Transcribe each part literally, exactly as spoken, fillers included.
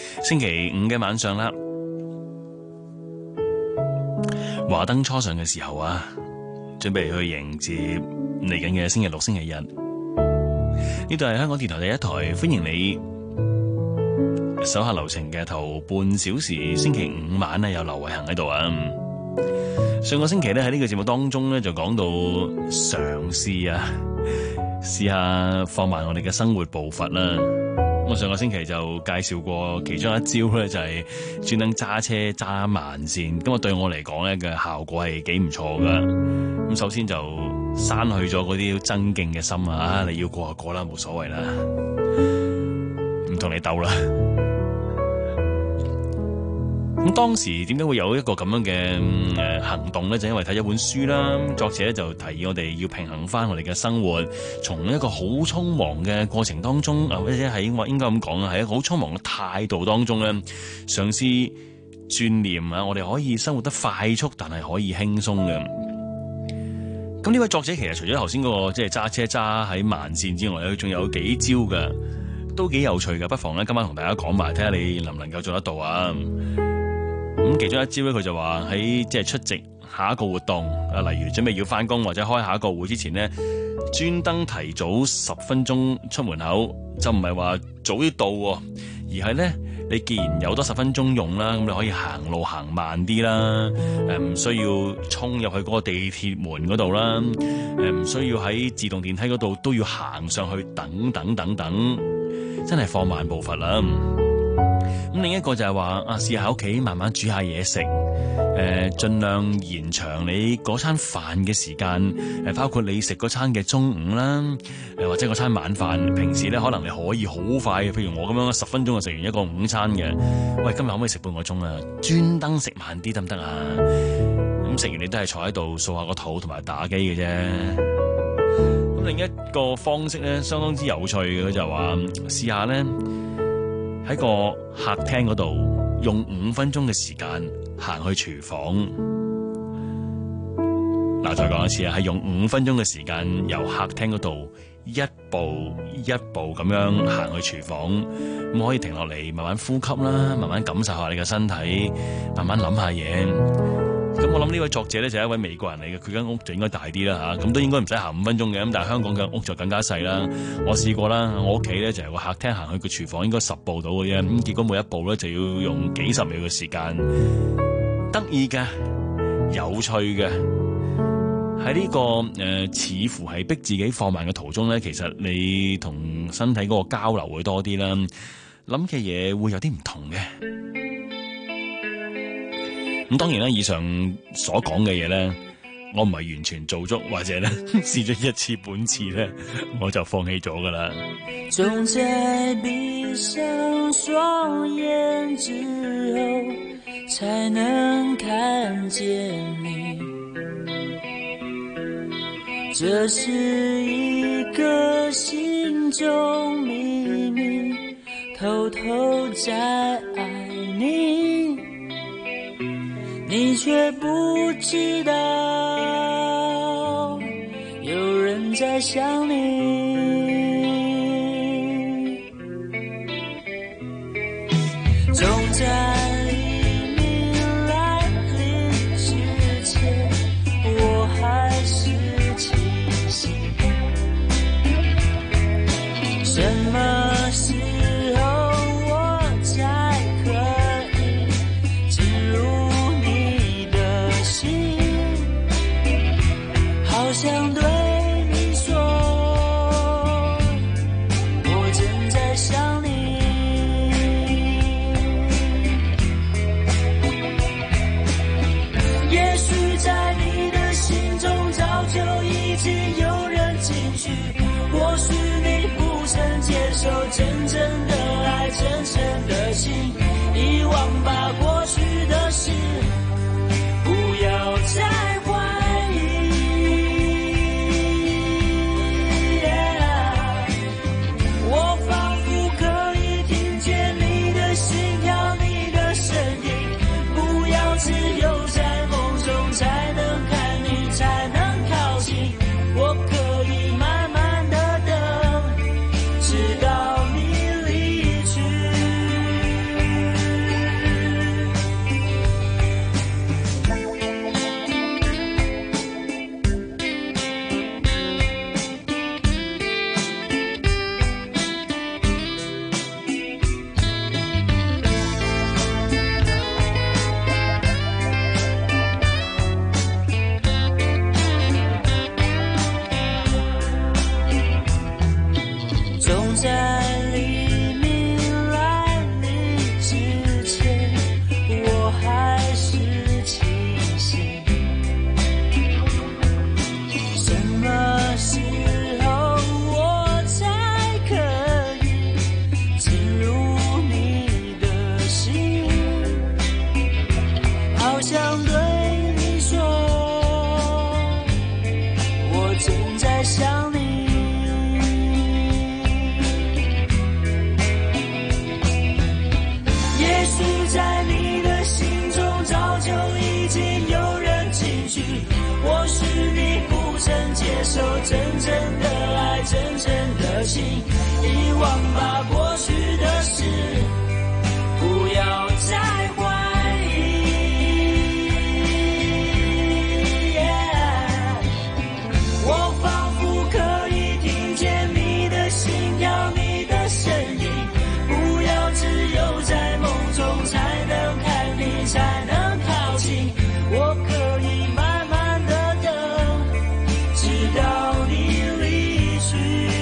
星期五嘅晚上啦，華燈初上嘅時候啊，準備去迎接嚟緊嘅星期六、星期日。呢度係香港電台第一台，歡迎你手下留情嘅頭半小時。星期五晚咧有劉偉恒喺度啊。上個星期咧喺呢個節目當中咧就講到嘗試啊，試下放慢我哋嘅生活步伐啦。我上個星期就介紹過其中一招咧，就係專登揸車揸慢線，咁啊對我嚟講咧嘅效果係幾唔錯噶。咁首先就刪去咗嗰啲爭競嘅心啊，你要過就過啦，冇所謂啦，唔同你鬥啦。咁當時點解會有一個咁樣嘅誒行動咧？就因為睇咗本書啦，作者就提議我哋要平衡翻我哋嘅生活，從一個好匆忙嘅過程當中，啊或者係我應該咁講啊，係一個好匆忙嘅態度當中咧，嘗試轉念啊，我哋可以生活得快速，但係可以輕鬆嘅。咁呢位作者其實除咗頭先嗰個即係揸車揸喺慢線之外咧，仲有幾招嘅，都幾有趣嘅。不妨咧今晚同大家講埋，睇下你能唔能夠做得到啊！咁其中一招咧，佢就話喺即係出席下一個活動啊，例如準備要翻工或者開下一個會之前呢，專登提早十分鐘出門口，就唔係話早啲到，而係咧你既然有多十分鐘用啦，咁你可以行路行慢啲啦，誒唔需要衝入去嗰個地鐵門嗰度啦，誒唔需要喺自動電梯嗰度都要行上去等等等等，真係放慢步伐啦。咁另一個就係話啊，試下喺屋企慢慢煮下嘢食，誒、呃，盡量延長你嗰餐飯嘅時間，誒、呃，包括你食嗰餐嘅中午啦，誒、呃，或者嗰餐晚飯。平時咧可能你可以好快，譬如我咁樣十分鐘就食完一個午餐嘅。喂，今日可唔可以食半個鐘啊？專登食慢啲得唔得啊？咁食完你都係坐喺度掃下個肚同埋打機嘅啫。咁另一個方式咧，相當之有趣嘅，佢就話試下咧。喺個客廳嗰度用五分鐘嘅時間行去廚房。嗱，再講一次啊，係用五分鐘嘅時間由客廳嗰度一步一步咁樣行去廚房，咁可以停落嚟慢慢呼吸啦，慢慢感受下你嘅身體，慢慢諗下嘢。咁我諗呢位作者咧就係一位美國人嚟嘅，佢間屋就應該大啲啦吓，咁都應該唔使行五分鐘嘅，咁但係香港嘅屋就更加細啦。我試過啦，我屋企咧就係個客廳行去個廚房應該十步到嘅啫，咁結果每一步咧就要用幾十秒嘅時間。得意嘅，有趣嘅，喺呢、這個誒、呃、似乎係逼自己放慢嘅途中咧，其實你同身體嗰個交流會多啲啦，諗嘅嘢會有啲唔同嘅。咁當然啦，以上所講嘅嘢咧，我唔係完全做足，或者咧試咗一次半次咧，我就放棄咗噶啦。 總在閉上雙眼之後，才能看見你。這是一個心中秘密，偷偷在愛你。你卻不知道，有人在想你，總在黎明來臨之前，我還是清醒。什麼時候我才可以進入好想對你說，我正在想你。也許在你的心中早就已經有人進去，或許你不曾接受真正的愛，真誠的心，遺忘吧過去的事，不要再的心，遗忘吧过去的事，不要再怀疑。Yeah, 我仿佛可以听见你的心跳，你的声音，不要只有在梦中才能看你，才能靠近。我可以慢慢的等，直到你离去。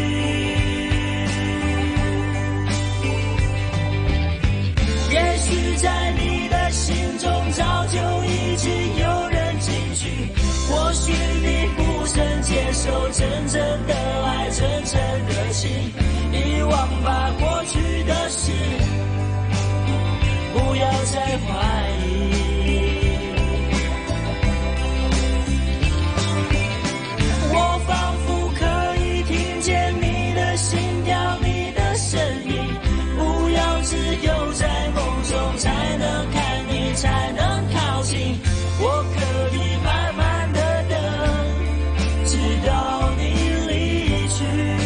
也许在你的心中早就已经有人进去，或许你不曾接受真正的爱，真正的心，遗忘吧过去的事，不要再怀疑。我仿佛可以听见你的心跳，你的声音，不要只有在梦中才能看你，才能靠近。我可以慢慢的等，直到你离去。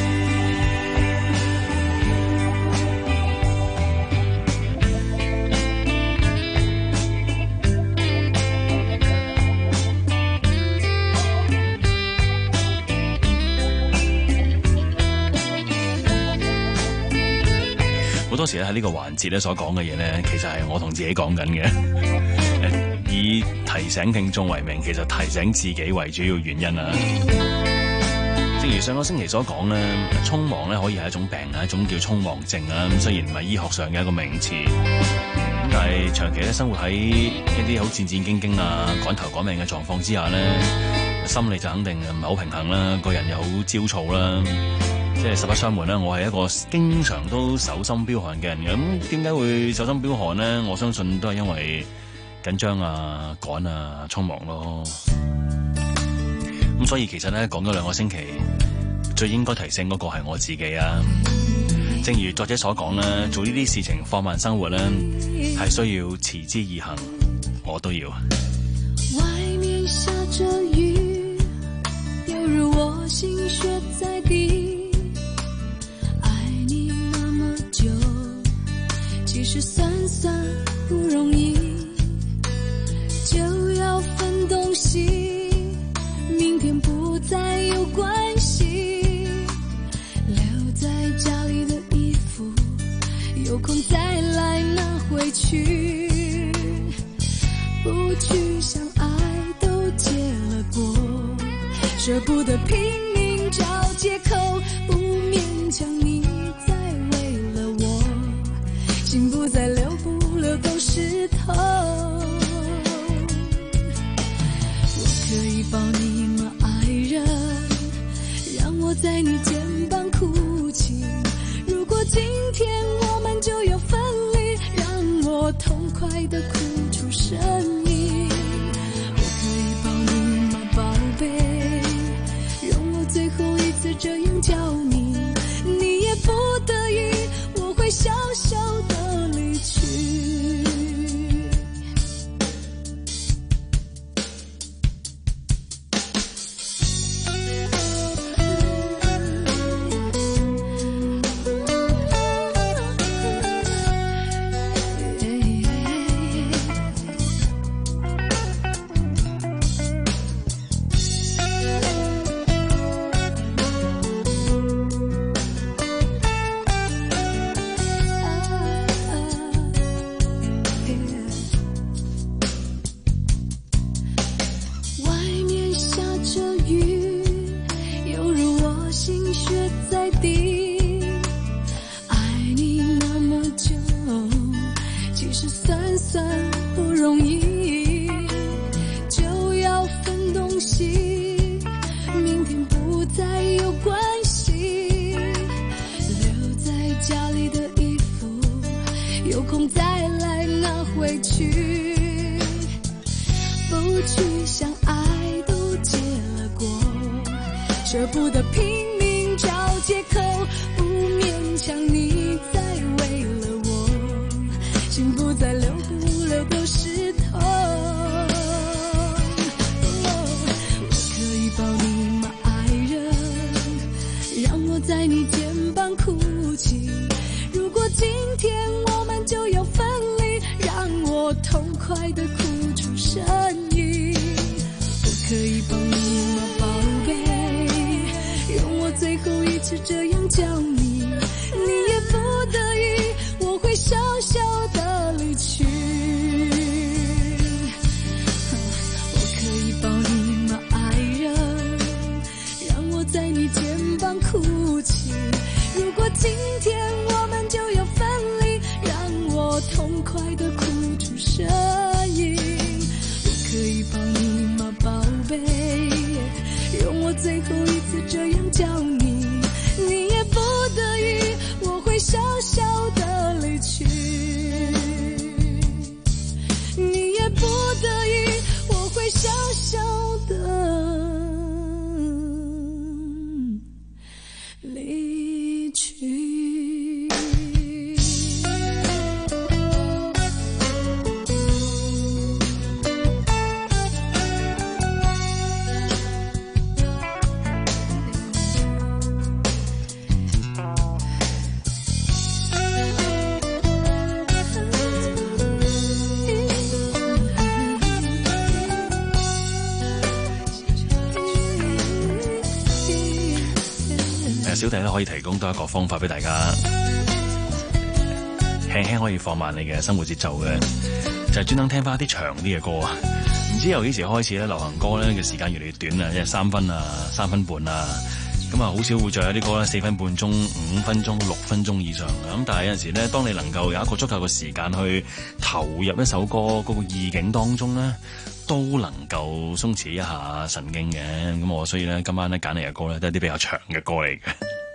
好多時咧喺呢個環節咧所講嘅嘢咧，其實係我同自己講緊嘅，以提醒聽眾為名，其實提醒自己為主要原因啊。正如上個星期所講咧，匆忙咧可以係一種病啊，一種叫匆忙症啊。雖然唔係醫學上嘅一個名詞，咁但係長期咧生活喺一啲好戰戰兢兢啊、趕頭趕命嘅狀況之下咧，心理就肯定唔係好平衡啦，個人又好焦躁啦。即係實不相瞞啦，我係一個經常都手心飆汗嘅人嘅。咁點解會手心飆汗呢？我相信都係因為緊張啊、趕啊、匆忙咯。咁所以其實咧講咗兩個星期，最應該提醒嗰個係我自己啊。正如作者所講啦，做呢啲事情放慢生活咧，係需要持之以恆，我都要。 外面下着雨，猶如我心血在滴。其實算算不容易，就要分東西，明天不再有關係，留在家裡的衣服，有空再來拿回去，不去想愛都結了果，捨不得拼命找借口，不勉強你再為了我，心不再流不流都濕透。我可以抱你嗎愛人，讓我在你肩膀哭泣，如果今天我們就要分離，讓我痛快地哭出聲音。我可以抱你嗎寶貝，容我最後一次這樣叫你，你也不得已，我會笑笑的離去。舍不得拼命找借口，不勉強你再為了我，心不再流不流都濕透。我可以抱你嗎愛人，讓我在你肩膀快的哭出声音。我可以抱你吗，宝贝？用我最后一次这样叫你，你也不得已，我会小小的离去。我可以抱你吗，爱人？让我在你肩膀哭泣。如果今天我们就要分离，让我痛快的哭出声音。我可以抱你吗，宝贝？用我最后一次这样叫你，你也不得已，我会小小的离去。你也不得已，我会小小的离去。 小弟咧可以提供多一個方法俾大家，輕輕可以放慢你嘅生活節奏嘅，就係專登聽翻啲長啲嘅歌啊！唔知由幾時開始咧，流行歌咧嘅時間越嚟越短啊，即係三分啊、三分半啊，咁啊好少會再有啲歌咧四分半鐘、五分鐘、六分鐘以上嘅。咁但係有陣時咧，當你能夠有一個足夠嘅時間去投入一首歌嗰個意境當中咧，都能夠鬆弛一下神經嘅。咁我所以咧今晚咧揀嚟嘅歌咧都係啲比較長嘅歌嚟嘅。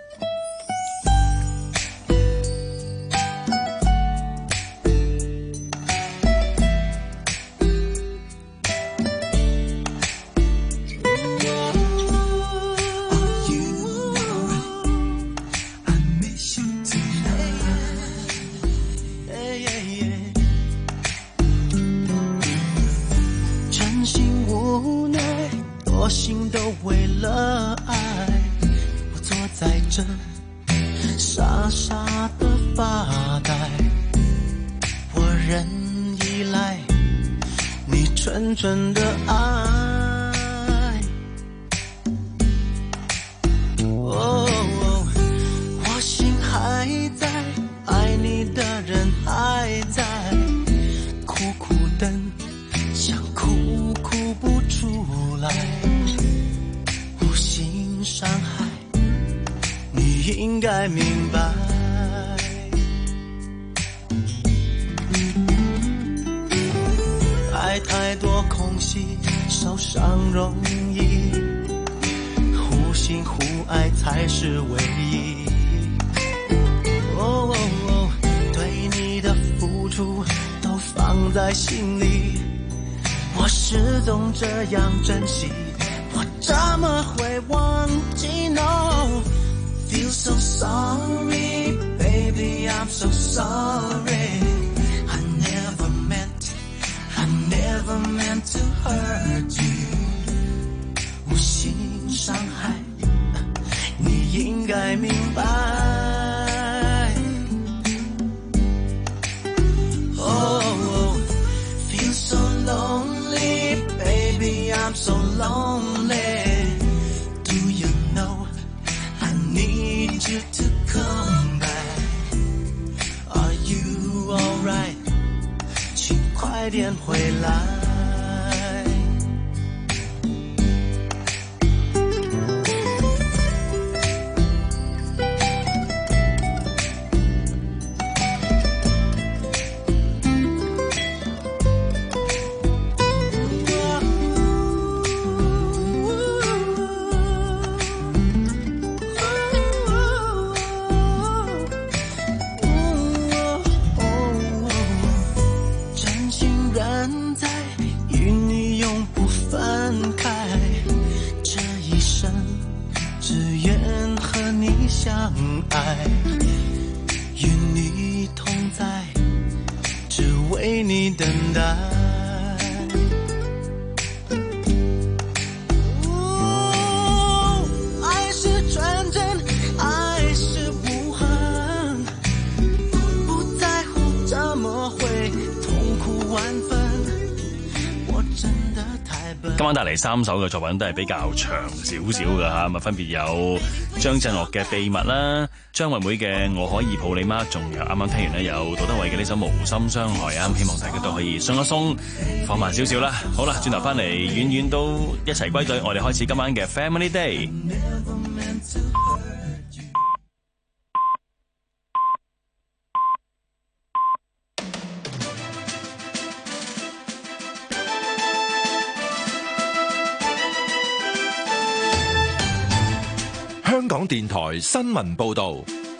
傻傻的发呆，我仍依赖你纯纯的爱。哦，我心还在，爱你的人还在，苦苦等，想哭哭不出来，无心伤害。你应该明白，爱太多空隙，受伤容易，互信互爱才是唯一。哦，对你的付出都放在心里，我始终这样珍惜，我怎么会忘记 ？No。Feel so sorry, baby, I'm so sorry. I never meant, I never meant to hurt you. 无心伤害，你应该明白。Oh, feel so lonely, baby, I'm so lonely.Do you know I need you to come back? Are you alright? 请快点回来。相爱，与你同在，只为你等待。哦，爱是纯真，爱是无痕，不在乎怎么会痛苦万分。 今晚帶嚟三首嘅作品都係比較長少少嘅嚇，咁啊分別有張震岳嘅《秘密》啦，張惠妹嘅《我可以抱你嗎》，仲有啱啱聽完咧有杜德偉嘅呢首《無心傷害》啊，希望大家都可以鬆一鬆，放慢少少啦。好啦，轉頭翻嚟，遠遠都一齊歸隊，我哋開始今晚嘅 Family Day。 香港電台新聞報道，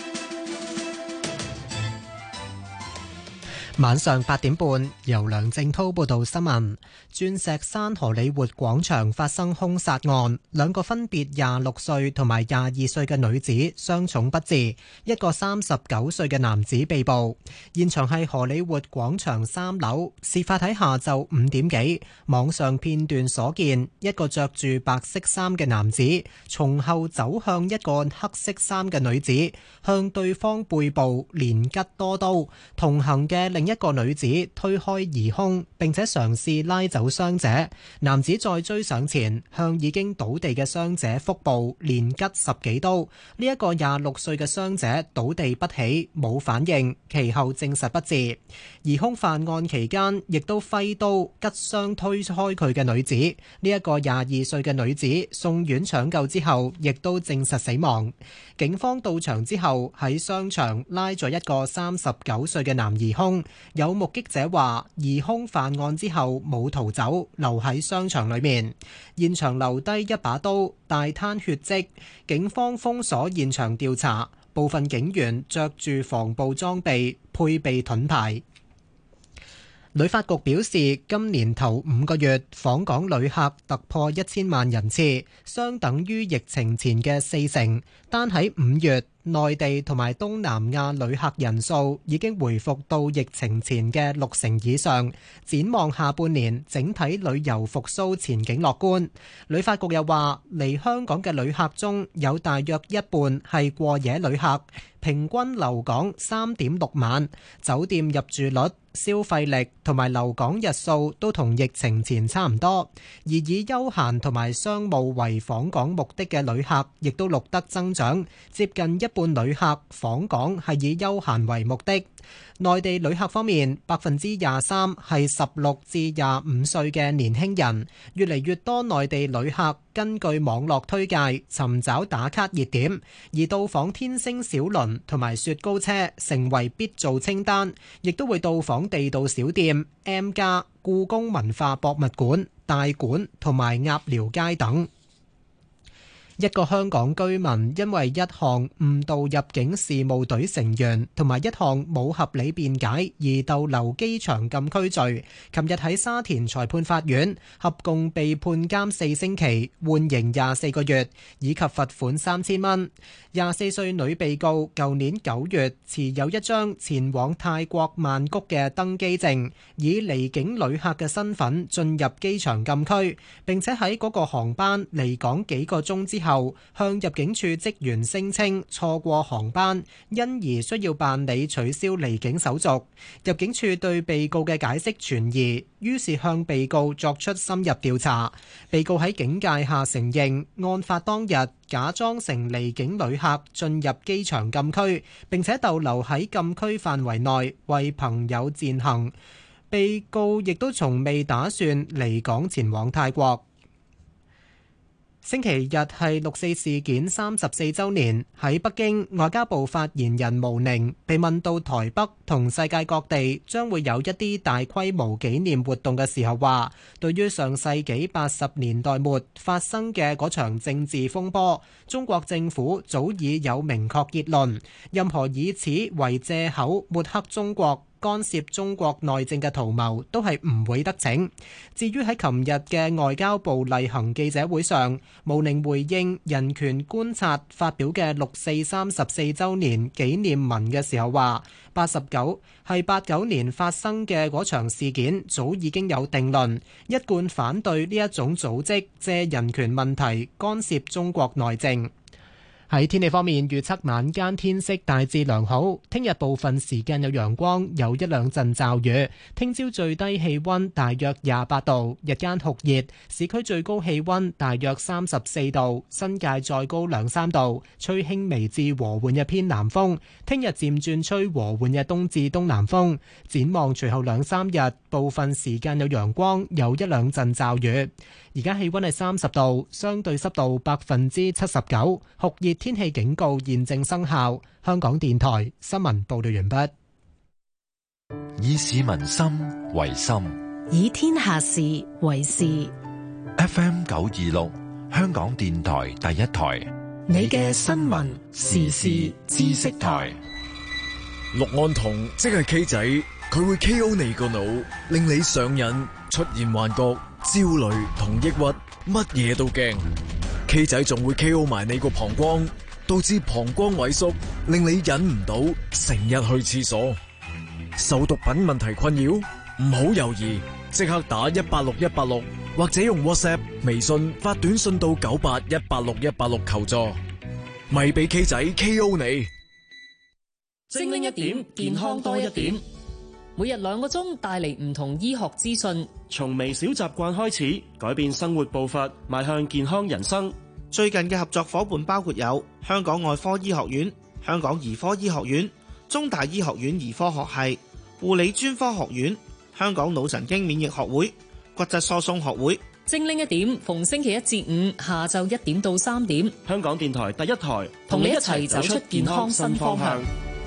晚上八點半，由梁正滔報道新聞。鑽石山荷里活廣場發生兇殺案，兩個分別廿六歲同埋廿二歲嘅女子傷重不治，一個三十九歲嘅男子被捕。現場係荷里活廣場三樓，事發喺下晝五點幾。網上片段所見，一個着住白色衫嘅男子從後走向一個黑色衫嘅女子，向對方背部連吉多刀。同行嘅另一個女子推開疑兇，並且嘗試拉走傷者。男子再追上前，向已經倒地嘅傷者腹部連吉十幾刀。呢一個廿六歲嘅傷者倒地不起，冇反應，其後證實不治。疑兇犯案期間，亦都揮刀吉傷推開佢嘅女子。呢一個廿二歲嘅女子送院搶救之後，亦都證實死亡。警方到場之後，喺商場拉咗一個三十九歲嘅男疑兇。有目擊者話，疑兇犯案之後冇逃走，留喺商場裏面。現場留低一把刀、大灘血跡。警方封鎖現場調查，部分警員着住防暴裝備，配備盾牌。旅發局表示，今年頭五個月訪港旅客突破一千萬人次，相等於疫情前嘅四成。單喺五月，內地同埋東南亞旅客人數已經回復到疫情前嘅六成以上。展望下半年，整體旅遊復甦前景樂觀。旅發局又話，嚟香港嘅旅客中有大約一半係過夜旅客，平均留港三點六晚，酒店入住率、消費力同埋留港日數都同疫情前差唔多。而以休閒同埋商務為訪港目的嘅旅客，亦都錄得增長，接近一半旅客訪港係以休閒為目的。內地旅客方面，百分之廿三係十六至廿五歲嘅年輕人，越嚟越多內地旅客根據網絡推介尋找打卡熱點，而到訪天星小輪同埋雪糕車成為必做清單，亦都會到訪地道小店、M+、故宮文化博物館、大館同埋鴨寮街等。一個香港居民因為一項誤導入境事務隊成員同埋一項冇合理辯解而逗留機場禁區罪，琴日喺沙田裁判法院合共被判監四星期，緩刑廿四個月，以及罰款三千蚊。廿四歲女被告舊年九月持有一張前往泰國曼谷嘅登機證，以離境旅客嘅身份進入機場禁區，並且喺嗰個航班離港幾個鐘之後後向入境處職員聲稱錯過航班，因而需要辦理取消離境手續。入境處對被告嘅解釋存疑，於是向被告作出深入調查。被告喺警戒下承認，案發當日假裝成離境旅客進入機場禁區，並且逗留喺禁區範圍內為朋友餞行。被告亦都從未打算離港前往泰國。星期日係六四事件三十四週年，喺北京，外交部發言人毛寧被問到台北同世界各地將會有一啲大規模紀念活動嘅時候，話對於上世紀八十年代末發生嘅嗰場政治風波，中國政府早已有明確結論，任何以此為藉口抹黑中國、干涉中國內政嘅圖謀都係唔會得逞。至於喺琴日嘅外交部例行記者會上，毛寧回應人權觀察發表嘅六四三十四週年紀念文嘅時候話，八十九係八九年發生嘅嗰場事件早已經有定論，一貫反對呢一種組織借人權問題干涉中國內政。 喺天氣方面，預測晚間天色大致良好，聽日部分時間有陽光，有一兩陣驟雨。聽朝最低氣溫大約廿八度，日間酷熱，市區最高氣溫大約三十四度，新界再高兩三度，吹輕微至和緩嘅偏南風。聽日漸轉吹和緩嘅東至東南風。展望隨後兩三日，部分時間有陽光，有一兩陣驟雨。而家氣溫係三十度，相對濕度百分之七十九，酷熱天氣警告現正生效。香港電台新聞報道完畢。 以市民心為心， 以天下事為事。 F M 九二六，香港電台第一台， 你嘅新聞時事知識台。 氯胺酮即係 K 仔，佢會 K O 你個腦，令你上癮，出現幻覺、焦慮同抑鬱，乜嘢都驚。K 仔仲會 K O 埋你個膀胱，導致膀胱萎縮，令你忍唔到，成日去廁所。受毒品問題困擾，唔好猶豫，即刻打一八六一八六，或者用 WhatsApp、微信發短信到九八一八六一八六求助，咪俾 K 仔 K O 你。 精靈一點，健康多一點。每日兩個鐘帶嚟唔同醫學資訊， 從微小習慣開始，改變生活步伐，邁向健康人生。 最近嘅合作伙伴包括有香港外科醫學院、香港兒科醫學院、中大醫學院兒科學系、護理專科學院、香港腦神經免疫學會、骨質疏鬆學會。 精靈一點，逢星期一至五下晝一點到三點， 香港電台第一台同你一齊走出健康新方向。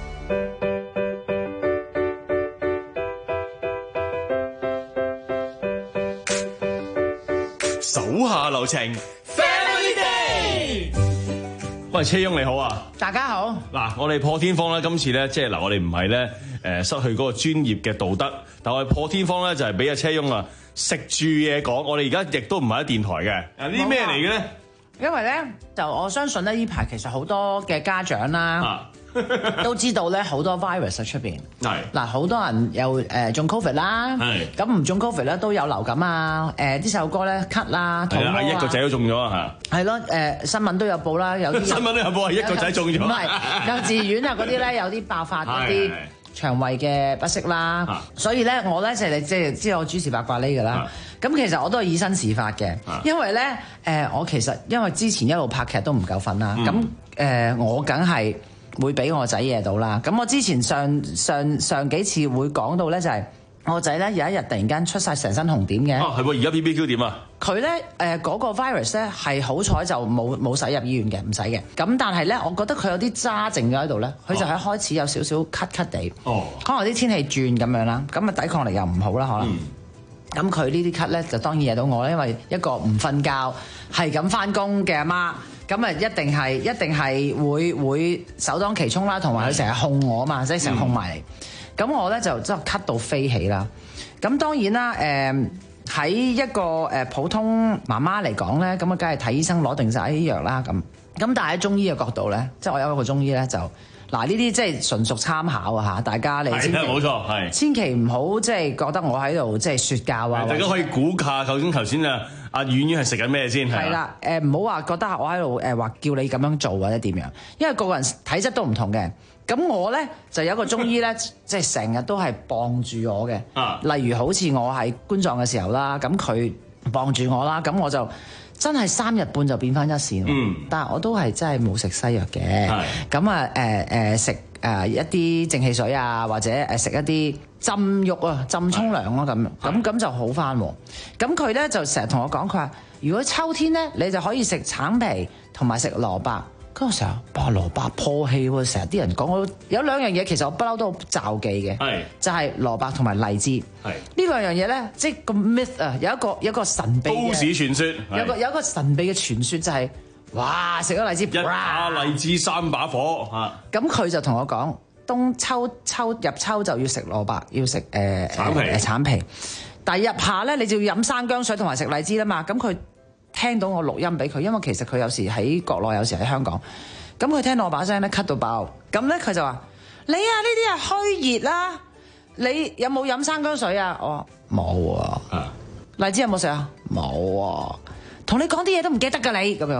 手下留情 ，Family Day。喂，車翁你好啊！ 大家好。嗱， 我哋破天荒咧，今次咧，即係嗱，我哋唔係咧，誒，失去嗰個專業嘅道德，但我哋破天荒咧，就係俾阿車翁啊食住嘢講。我哋而家亦都唔係喺電台嘅，啊，呢啲咩嚟嘅咧？ 因為咧，就我相信咧，呢排其實好多嘅家長啦。啊都知道咧，好多 virus 喺出邊。係嗱，好多人又誒、呃、中 covid 啦。係咁唔中 covid 咧都有流感啊。誒啲細路哥咧咳啦，肚屙啊。 一個仔都中咗啊！係咯， 誒新聞都有報啦，有啲新聞都有報係一個仔中咗。唔係幼稚園啊嗰啲咧有啲爆發嗰啲腸胃嘅不適啦。所以咧我咧就係即係知道我諸事八卦呢㗎啦。咁其實我都係以身試法嘅，因為咧誒、呃、我其實因為之前一路拍劇都唔夠瞓啦。咁誒、嗯呃、我梗係會俾我仔惹到啦，咁我之前上上上幾次會講到咧，就係我個仔咧有一日突然間出晒成身紅點嘅。 哦，係喎，而家 B B Q 點啊？ 佢咧誒嗰個 virus 咧係好彩就冇冇使入醫院嘅，唔使嘅。咁但係咧，我覺得佢有啲渣剩咗喺度咧，佢就係開始有少少咳咳地。哦，可能啲天氣轉咁樣啦，咁啊抵抗力又唔好啦，可能。咁佢呢啲咳咧就當然惹到我啦，因為一個唔瞓覺係咁翻工嘅阿媽。咁啊，一定係一定係會會首當其衝啦，同埋佢成日控我嘛，即係成日控埋嚟。咁、嗯、我咧就真係咳到飛起啦。咁當然啦，誒、呃、喺一個誒普通媽媽嚟講咧，咁啊梗係睇醫生攞定晒啲藥啦。咁咁但係喺中醫嘅角度咧，即係我有一個中醫咧就嗱呢啲即係純屬參考啊嚇，大家你千祈冇錯係， 千祈唔好即係覺得我喺度即係説教啊。 大家可以估下究竟頭先啊。阿婉婉係食緊咩先？ 係啦，誒唔好話覺得我喺度誒話叫你咁樣做或者點樣，因為個個人體質都唔同嘅。咁我咧就有一個中醫咧，即係成日都係傍住我嘅。啊，例如好似我喺冠狀嘅時候啦，咁佢傍住我啦，咁我就真係三日半就變翻一線。嗯，但係我都係真係冇食西藥嘅。係，咁啊誒誒食誒一啲正氣水啊，或者誒食一啲浸浴啊、浸沖涼咯咁，咁咁就好翻。咁佢咧就成日同我講，佢話如果秋天咧，你就可以食橙皮同埋食蘿蔔。跟住成日哇蘿蔔破氣喎，成日啲人講我有兩樣嘢，其實我不嬲都好罩忌嘅，就係蘿蔔同埋荔枝。係呢兩樣嘢咧，即係個 myth 啊，有一個有一個神秘嘅都市傳說， 有個有一個神秘嘅傳說就係、是、哇食咗荔枝， 一把荔枝三把火嚇。 咁佢就同我講，冬秋秋入秋就要食蘿蔔，要食誒、呃、橙皮誒橙皮。但係入夏咧，你就要飲生薑水同埋食荔枝啦嘛。咁佢聽到我錄音俾佢，因為其實佢有時喺國內，有時喺香港。咁佢聽到我把聲咧咳到爆，咁咧佢就話：你啊呢啲係虛熱啦，你有冇飲生薑水啊？我話冇啊。荔枝有冇食啊？冇啊。同你講啲嘢都唔記得㗎你咁樣。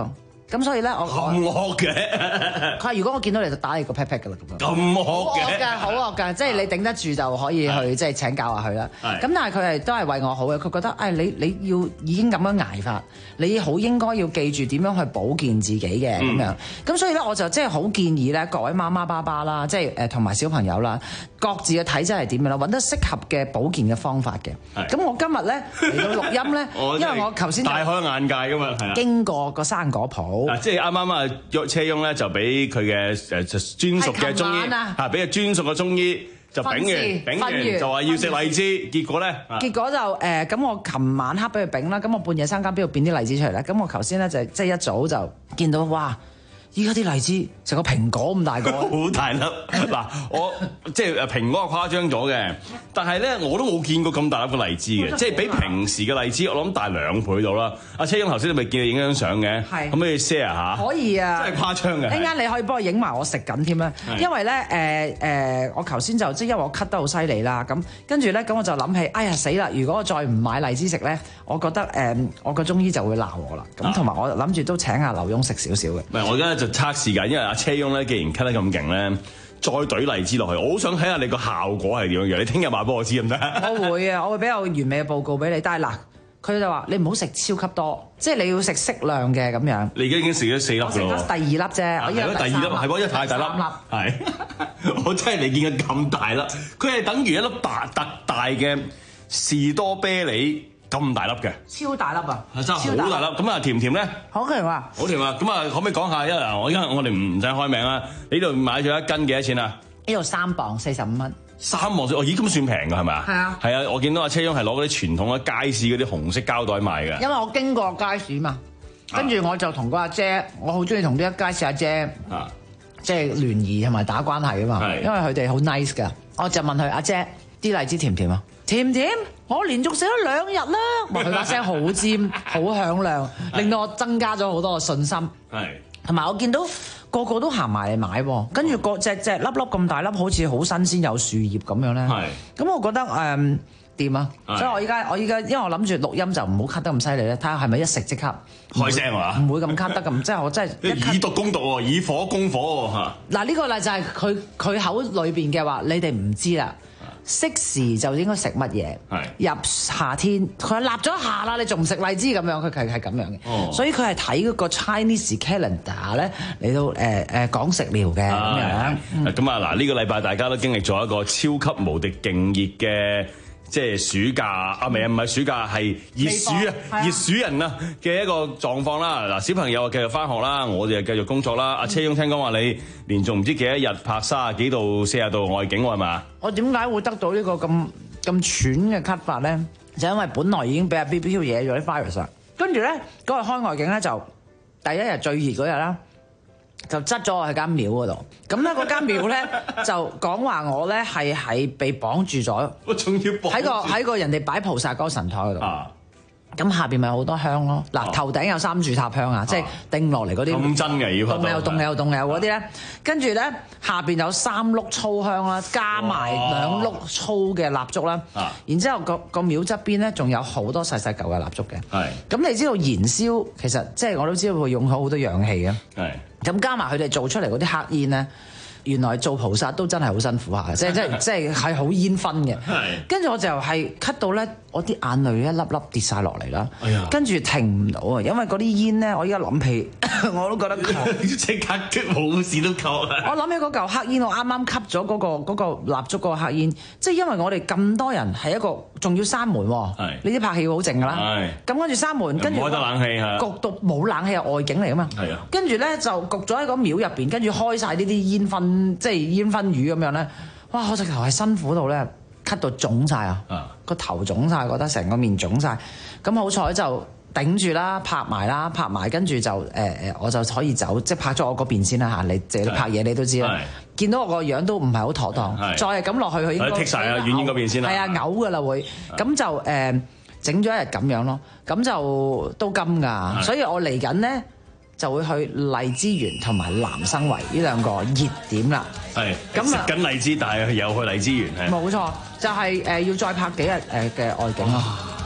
咁所以咧我咁惡嘅， 佢話如果我見到你就打你個 pat pat 㗎啦咁樣。 咁惡嘅， 好惡㗎，好惡㗎，即係你頂得住就可以去即係請教下佢啦。咁但係佢係都係為我好嘅，佢覺得誒你你要已經咁樣捱法，你好應該要記住點樣去保健自己嘅咁樣。咁所以咧我就即係好建議咧各位媽媽爸爸啦，即係誒同埋小朋友啦，各自嘅體質係點樣啦，揾得適合嘅保健嘅方法嘅。咁我今日咧嚟到錄音咧，因為我頭先大開眼界㗎嘛，係啊， 經過個生果鋪。 嗱，即係啱啱啊，約車翁咧就俾佢嘅誒專屬嘅中醫嚇，俾個專屬嘅中醫就丙完丙完就話要食荔枝，結果咧結果就誒咁，我琴晚黑俾佢丙啦，咁我半夜三更邊度變啲荔枝出嚟咧？咁我頭先咧就即係一早就見到哇！依家啲荔枝成個蘋果咁大個， 好大粒。嗱，我即係誒蘋果係誇張咗嘅，但係咧我都冇見過咁大粒嘅荔枝嘅，即係比平時嘅荔枝我諗大兩倍到啦。阿車翁頭先你咪見你影張相嘅，可唔可以 share 下？ 可以啊， 真係誇張嘅。 一陣間你可以幫我影埋我食緊添啦，因為咧誒誒，我頭先就即係因為我咳得好犀利啦，咁跟住咧咁我就諗起，哎呀死啦！如果我再唔買荔枝食咧，我覺得誒、呃、我個中醫就會鬧我啦。咁同埋我諗住都請阿劉墉食少少嘅。唔係，我而家就測試緊，因為阿車翁咧，既然咳得咁勁咧，再懟荔枝落去，我好想睇下你個效果係點樣嘅。你聽日話俾我知得唔得？ 我會啊，我會比較完美嘅報告俾你。但係嗱，佢就話你唔好食超級多，即係你要食適量嘅咁樣。 你而家已經食咗四粒㗎啦。我食咗第二粒啫，我依家第二粒係喎，一太大粒。係，我真係未見過咁大粒。佢係等於一粒大特大嘅士多啤梨。咁大粒嘅， 超大粒啊！ 真係好大粒，咁啊甜唔甜咧？ 好甜啊！ 好甜啊！咁啊，可唔可以講下？因為我而家我哋唔使開名啦。你呢度買咗一斤幾多錢啊？ 呢度三磅四十五蚊。 三磅哦，咦咁算平㗎係咪啊？係啊。係啊，我見到阿車翁係攞嗰啲傳統嘅街市嗰啲紅色膠袋賣嘅。 因為我經過街市嘛，跟住我就同個阿姐，我好中意同啲街市阿姐，啊，即係聯誼同埋打關係啊嘛。因為佢哋好 nice 㗎，我就問佢阿姐啲荔枝甜唔甜啊？甜唔甜？我連續食咗兩日啦。話佢把聲好尖，好響亮，令到我增加咗好多嘅信心。係，同埋我見到個個都行埋嚟買喎，跟住個隻隻粒粒咁大粒，好似好新鮮有樹葉咁樣咧。係，咁我覺得誒掂啊。所以我依家我依家，因為我諗住錄音就唔好咳得咁犀利咧，睇下係咪一食即刻開聲啊？ 唔會咁咳得咁，即係我真係以毒攻毒喎，以火攻火喎嚇。 嗱呢個咧就係佢佢口裏邊嘅話，你哋唔知啦。適時就應該食乜嘢？入夏天，佢立咗夏啦，你仲唔食荔枝咁樣？佢係係咁樣嘅，哦、所以佢係睇嗰個 Chinese calendar 咧嚟到誒誒講食療嘅咁樣。 咁啊嗱，呢個禮拜大家都經歷咗一個超級無敵勁熱嘅。即係暑假啊，唔係唔係暑假，係熱暑啊，熱暑人啊嘅一個狀況啦。嗱，小朋友繼續翻學啦，我哋就繼續工作啦。阿、嗯、車翁聽講話你連續唔知幾多日拍三十幾度、四十度外景喎，係嘛？ 我點解會得到呢個咁咁喘嘅咳法咧？就因為本來已經俾阿 B B Q 惹咗啲 virus 啦，跟住咧嗰日開外景咧就第一日最熱嗰日啦。就執咗我喺間廟嗰度，咁咧嗰間廟咧就講話我咧係喺被綁住咗， 我仲要喺個喺個人哋擺菩薩嗰個神台嗰度。咁下邊咪好多香咯，嗱頭頂有三柱塔香啊，即係掟落嚟嗰啲咁真嘅要動又動又動又嗰啲咧，跟住咧下邊有三碌粗香啦，加埋兩碌粗嘅蠟燭啦，然之後個個廟側邊咧仲有好多細細嚿嘅蠟燭嘅，係咁你知道燃燒其實即係我都知道會用咗好多氧氣嘅，係咁加埋佢哋做出嚟嗰啲黑煙咧。原來做菩薩都真係好辛苦下，即係即係即係係好煙燻嘅。跟住我就係咳到咧，我啲眼淚一粒粒跌晒落嚟啦。跟住停唔到啊，因為嗰啲煙咧，我依家諗起我都覺得即刻冇事都夠。 我諗起嗰嚿黑煙，我啱啱吸咗嗰個嗰個蠟燭嗰個黑煙，即係因為我哋咁多人係一個，仲要閂門喎。你啲拍戲好靜㗎啦。咁跟住閂門，跟住開得冷氣係焗到冇冷氣係外景嚟㗎嘛。係啊。跟住咧就焗咗喺個廟入邊，跟住開晒呢啲煙燻。即係煙燻魚咁樣咧，哇！我直頭係辛苦到咧，咳到腫晒啊，個頭腫晒，覺得成個面腫晒。咁好彩就頂住啦，拍埋啦，拍埋跟住就誒誒、呃，我就可以走，即係拍咗我嗰邊先啦嚇。你自己拍嘢你都知啦，見到我個樣都唔係好妥當，再係咁落去佢應該剔晒啊，軟煙嗰邊先啦。 係啊，嘔噶啦會，咁就誒整咗一日咁樣咯，咁就都金㗎，所以我嚟緊咧。就會去荔枝園同埋南生圍呢兩個熱點啦。係咁食緊荔枝，但係又去荔枝園係。 冇錯，就係、是、誒、呃、要再拍幾日誒嘅外景咯。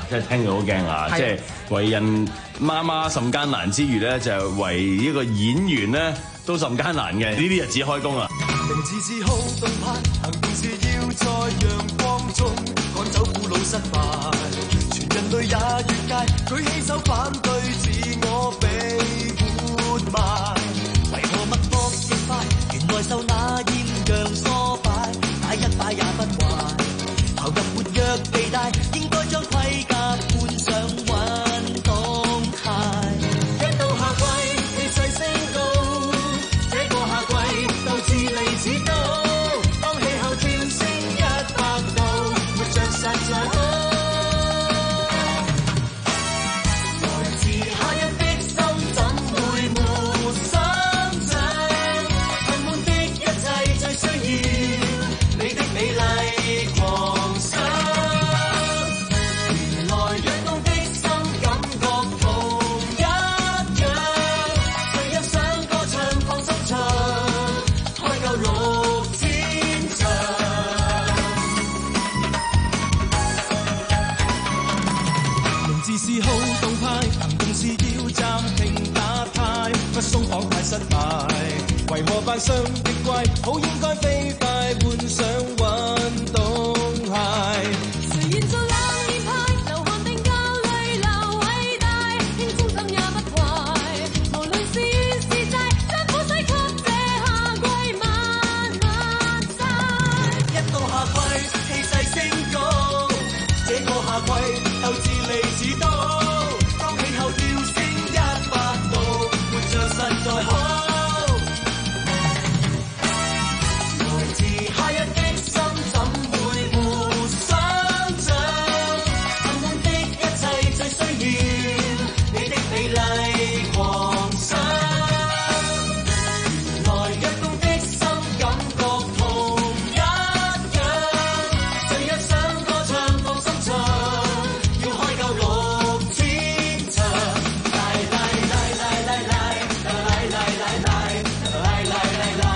真係聽到好驚啊！即係為人媽媽甚艱難之餘咧，就係為一個演員咧都甚艱難嘅呢啲日子開工啊！ 明智是好動派，行動是要在陽光中趕走古老失敗，全人類也越界，舉起手反對自我被活埋。為何脈搏極快？原來受那厭氧唆擺，打一擺也不壞。投入活躍地帶，應該將盔甲換上運動鞋。一到夏季，氣勢升高，這個夏季鬥志利似刀，當氣候跳升一百度，活着實在好。來自夏日的心怎會沒生長？恨滿的一切最需要你的美麗狂想。原來躍動的心感覺同一樣，誰又想歌唱放心唱，開夠六千場。明智是好動派，行動是要暫停打太，不鬆綁太失敗。為何扮相極怪？好應該飛快換上運動鞋。 誰願做冷面派？流汗定教淚流偉大，輕鬆等也不壞。無論是怨是債，將苦水給這夏季慢慢曬。 一到夏季，氣勢升高，這個夏季鬥志利似刀，當氣候跳升一百度，活着實在好。來自夏日的心怎會沒生長？恨滿的一切最需要你的美麗狂想。原來躍動的心感覺同一樣，誰若想歌唱放心唱，要開夠六千場。來來來來來來來來來來來來來來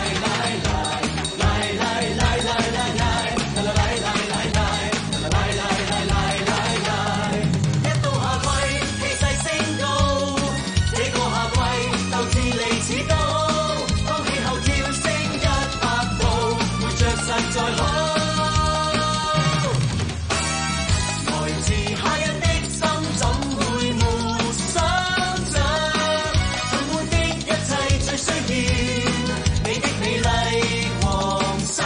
一到夏季，氣勢升高，這個夏季鬥志利似刀，當氣候跳升一百度，活着實在好。來自夏日的心怎會沒生長？恨滿的一切最需要你的美麗狂想。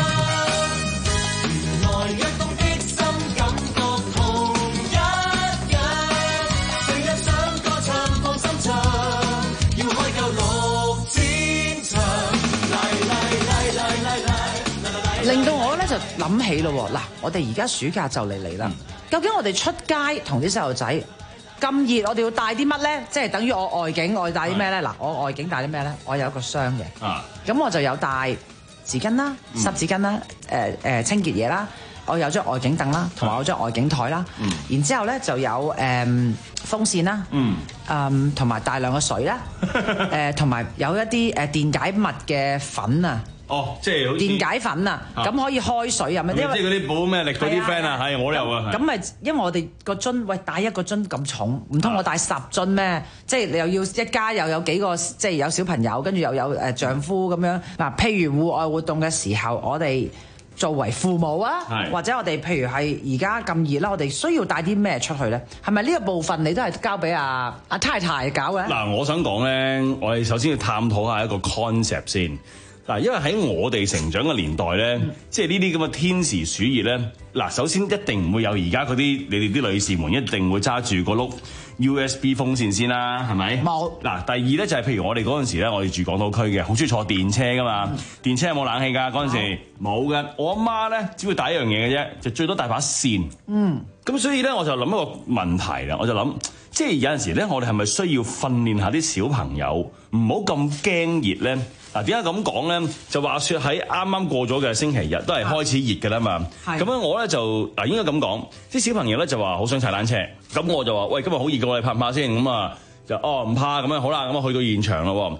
原來躍動的心感覺同一樣，誰若想歌唱放心唱，要開夠六千場。嚟嚟嚟嚟嚟嚟嚟令到我咧就諗起咯喎，嗱，我哋而家暑假就嚟嚟啦，究竟我哋出街同啲細路仔咁熱，我哋要帶啲乜咧？即係等於我外景，我要帶啲咩咧？嗱，我外景帶啲咩咧？我有一個箱嘅， 啊， 咁我就有帶紙巾啦、濕紙巾啦、誒誒清潔嘢啦，我有張外景凳啦，同埋我張外景台啦，然之後咧就有誒風扇啦，誒同埋大量嘅水啦，誒同埋有一啲誒電解物嘅粉啊。 哦，即係好似電解粉啊，咁可以開水飲啊， 即係嗰啲補咩力嗰啲 friend 啊，係我都有啊。 咁咪因為我哋個樽，喂帶一個樽咁重，唔通我帶十樽咩？即係你又要一家又有幾個，即係有小朋友，跟住又有誒丈夫咁樣。嗱，譬如戶外活動嘅時候，我哋作為父母啊，或者我哋譬如係而家咁熱啦，我哋需要帶啲咩出去咧？係咪呢個部分你都係交俾阿阿太太搞嘅？ 嗱，我想講咧，我哋首先要探討下一個 concept 先。嗱，因為喺我哋成長嘅年代咧，嗯、即係呢啲咁嘅天時暑熱咧，嗱，首先一定唔會有而家嗰啲，你哋啲女士們一定會揸住個碌 U S B 風扇先啦，係咪？冇。嗱，第二咧就係、是、譬如我哋嗰陣時咧，我哋住港島區嘅，好中意坐電車噶嘛，嗯、電車有冇冷氣㗎？嗰陣時冇嘅。我阿媽咧只會帶一樣嘢嘅啫，就最多帶把扇。嗯。咁所以咧，我就諗一個問題啦，我就諗，即係有陣時咧，我哋係咪需要訓練下啲小朋友唔好咁驚熱咧？嗱，點解咁講咧？就話說喺啱啱過咗嘅星期日都係開始熱㗎啦嘛。咁樣我咧就嗱應該咁講，啲小朋友咧就話好想踩單車，咁我就話喂，今日好熱㗎，我哋怕唔怕先？咁啊就哦唔怕咁樣好啦，咁啊去到現場咯。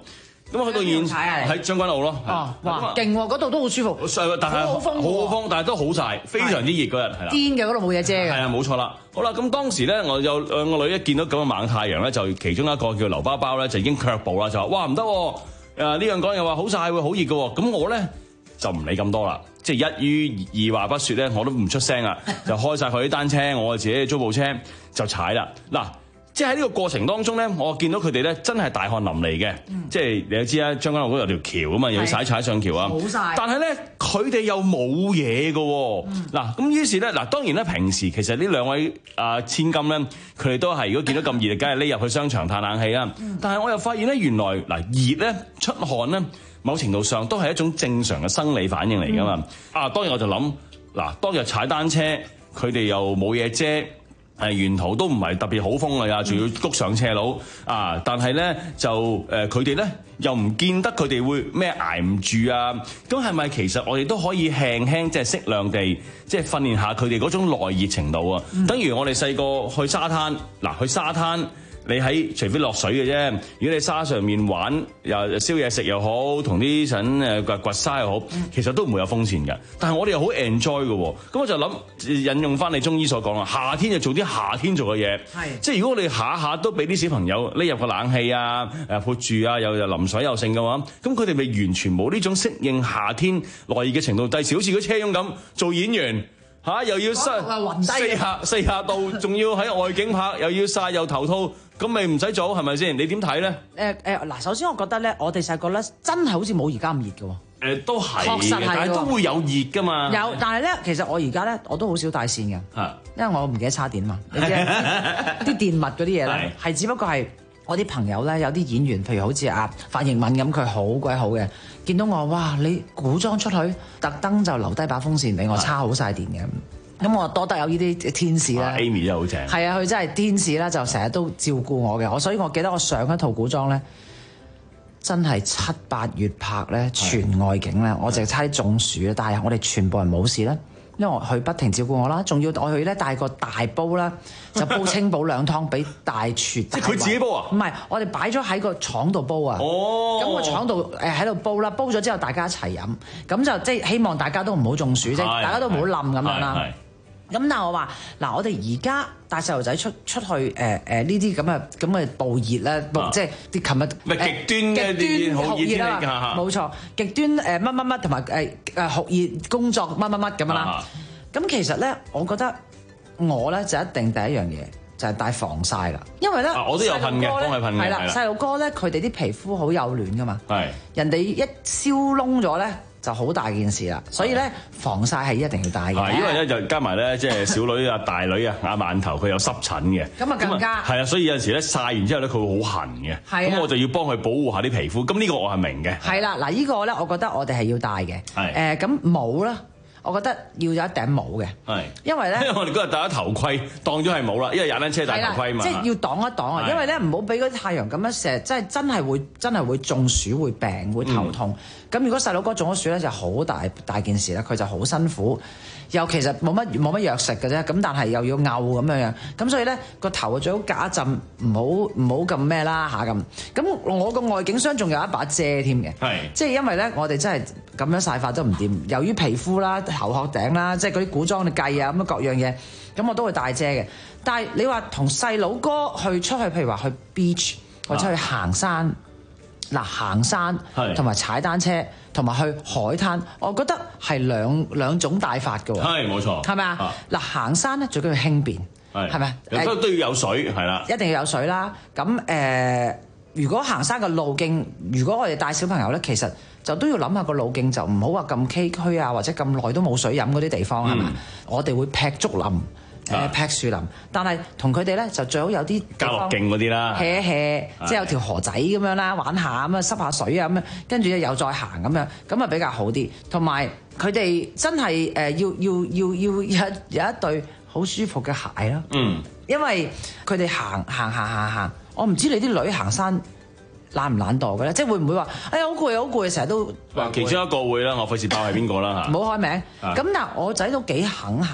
咁去到現喺將軍澳咯。 哦，哇，勁喎！嗰度都好舒服， 但係好風，好風，但係都好曬，非常之熱嗰日係啦。 癲嘅嗰度冇嘢遮嘅。 係啊，冇錯啦。好啦，咁當時咧，我有兩個女一見到咁嘅猛太陽咧，就其中一個叫劉包包咧，就已經卻步啦，就話：哇唔得喎！誒呢樣講又話好曬會好熱嘅喎。咁我咧就唔理咁多啦，即係一於二話不說咧，我都唔出聲啦，就開晒佢啲單車，我自己租部車就踩啦。嗱。即係喺呢個過程當中咧，我見到佢哋咧真係大汗淋漓嘅，嗯、即係你都知啦，將軍澳嗰度有條橋啊嘛，又要踩踩上橋啊，冇晒。但係咧，佢哋又冇嘢嘅喎。嗱、嗯，咁於是咧，嗱當然咧，平時其實呢兩位啊、呃、千金咧，佢哋都係如果見到咁熱，梗係匿入去商場嘆冷氣啦。嗯、但係我又發現咧，原來嗱熱咧出汗咧，某程度上都係一種正常嘅生理反應嚟㗎嘛。嗯、啊，當然我就諗嗱，當日踩單車，佢哋又冇嘢遮。誒沿途都唔係特別好風嚟啊，仲要谷上斜路啊！但係咧就誒佢哋咧又唔見得佢哋會咩捱唔住啊！咁係咪其實我哋都可以輕輕即係適量地即係訓練下佢哋嗰種耐熱程度啊？嗯、等於我哋細個去沙灘，嗱去沙灘。你喺除非落水嘅啫，如果你沙上面玩又燒嘢食又好，同啲想誒掘掘沙又好，其實都唔會有風扇嘅。但係我哋又好 enjoy 嘅喎，咁我就諗引用翻你中醫所講啦，夏天就做啲夏天做嘅嘢，係即係如果我哋下下都俾啲小朋友匿入個冷氣啊，誒潑住啊，又又淋水又剩嘅話，咁佢哋咪完全冇呢種適應夏天耐熱嘅程度，第時好似個車傭咁做演員。嚇、啊！又要曬四下四下度，仲要喺外景拍，又要曬又頭套，咁咪唔使做係咪先？你點睇咧？ 誒誒嗱，首先我覺得咧，我哋細個咧真係好似冇而家咁熱嘅喎。誒、 呃、都係， 確實係， 但係都會有熱噶嘛。 有，但係咧，其實我而家咧我都好少帶線嘅， 嚇， 因為我唔記得叉電嘛。你知啲電物嗰啲嘢咧，係只不過係。我啲朋友咧有啲演員，譬如好似阿范奕敏咁，佢好鬼好嘅。見到我，哇！你古裝出去，特登就留低把風扇俾我，叉好晒電嘅。咁我多得有呢啲天使啦。 Amy 真係好正。係啊，佢真係天使啦，就成日都照顧我嘅。我所以我記得我上一套古裝咧，真係七八月拍咧，全外景咧，我淨係差啲中暑啦。但係我哋全部人冇事啦。因為佢不停照顧我啦，仲要我去咧帶個大煲啦，就煲清補兩湯俾大廚。即係佢自己煲啊？ 唔係，我哋擺咗喺個廠度煲啊。哦。咁個廠度誒喺度煲啦，煲咗之後大家一齊飲，咁就即係希望大家都唔好中暑啫，大家都唔好冧咁樣啦。咁但係我話嗱，我哋而家帶細路仔出出去誒誒呢啲咁嘅咁嘅暴熱咧，即係啲琴日咪極端嘅啲好熱天氣㗎， 冇錯，極端誒乜乜乜同埋誒誒酷熱工作乜乜乜咁樣啦。咁其實咧，我覺得我咧就一定第一樣嘢就係帶防曬啦，因為咧我都有噴嘅，幫佢噴嘅。 係啦，細路哥咧佢哋啲皮膚好幼嫩㗎嘛， 係人哋一燒燶咗咧。就好大件事啦，所以咧防曬係一定要帶嘅。 係，因為咧就加埋咧，即係小女啊、大女啊、阿饅頭佢有濕疹嘅， 咁啊更加係啊，所以有陣時咧曬完之後咧佢會好痕嘅，咁我就要幫佢保護下啲皮膚。咁呢個我係明嘅。係啦， 嗱呢個咧，我覺得我哋係要帶嘅。係誒，咁帽啦。我覺得要有一頂帽嘅，係，因為咧， 因為我哋嗰日戴咗頭盔，當咗係帽啦，因為踩單車戴頭盔嘛， 即係要擋一擋啊！因為咧唔好俾嗰啲太陽咁樣射，即係真係會真係會中暑、會病、會頭痛。咁、嗯、如果細佬哥中咗暑咧，就好大大件事啦，佢就好辛苦。又其實冇乜冇乜藥食嘅啫，咁但係又要嘔咁樣樣，咁所以咧個頭最好隔一陣，唔好唔好咁咩啦嚇咁。咁我個外景箱仲有一把遮添嘅，係，即係因為咧我哋真係咁樣曬法都唔掂，由於皮膚啦、頭殼頂啦，即係嗰啲古裝嘅計啊咁樣各樣嘢，咁我都會帶遮嘅。但係你話同細佬哥去出去，譬如話去 beach 或者去行山。啊嗱，行山同埋踩單車同埋去海灘，我覺得係兩兩種帶法嘅喎。 係冇錯， 係咪啊？嗱，行山咧最緊要輕便，係咪？ 都都要有水，係啦。 一定要有水啦。咁誒、呃，如果行山嘅路徑，如果我哋帶小朋友咧，其實就都要諗下個路徑，就唔好話咁崎嶇啊，或者咁耐都冇水飲嗰啲地方係咪？嗯、我哋會劈竹林。誒劈樹林，但係同佢哋咧就最好有啲家樂徑嗰啲啦， 歇一歇，即係有條河仔咁樣啦，玩下咁啊，濕下水啊咁樣，跟住又再行咁樣，咁啊比較好啲。同埋佢哋真係誒要要要要有有一對好舒服嘅鞋啦，嗯，因為佢哋行行行行行，我唔知你啲女行山懶唔懶惰嘅咧，即係會唔會話哎呀好攰好攰，成日都其中一個會啦，我費事爆係邊個啦嚇， 唔好開名。咁但係我仔都幾肯行嘅，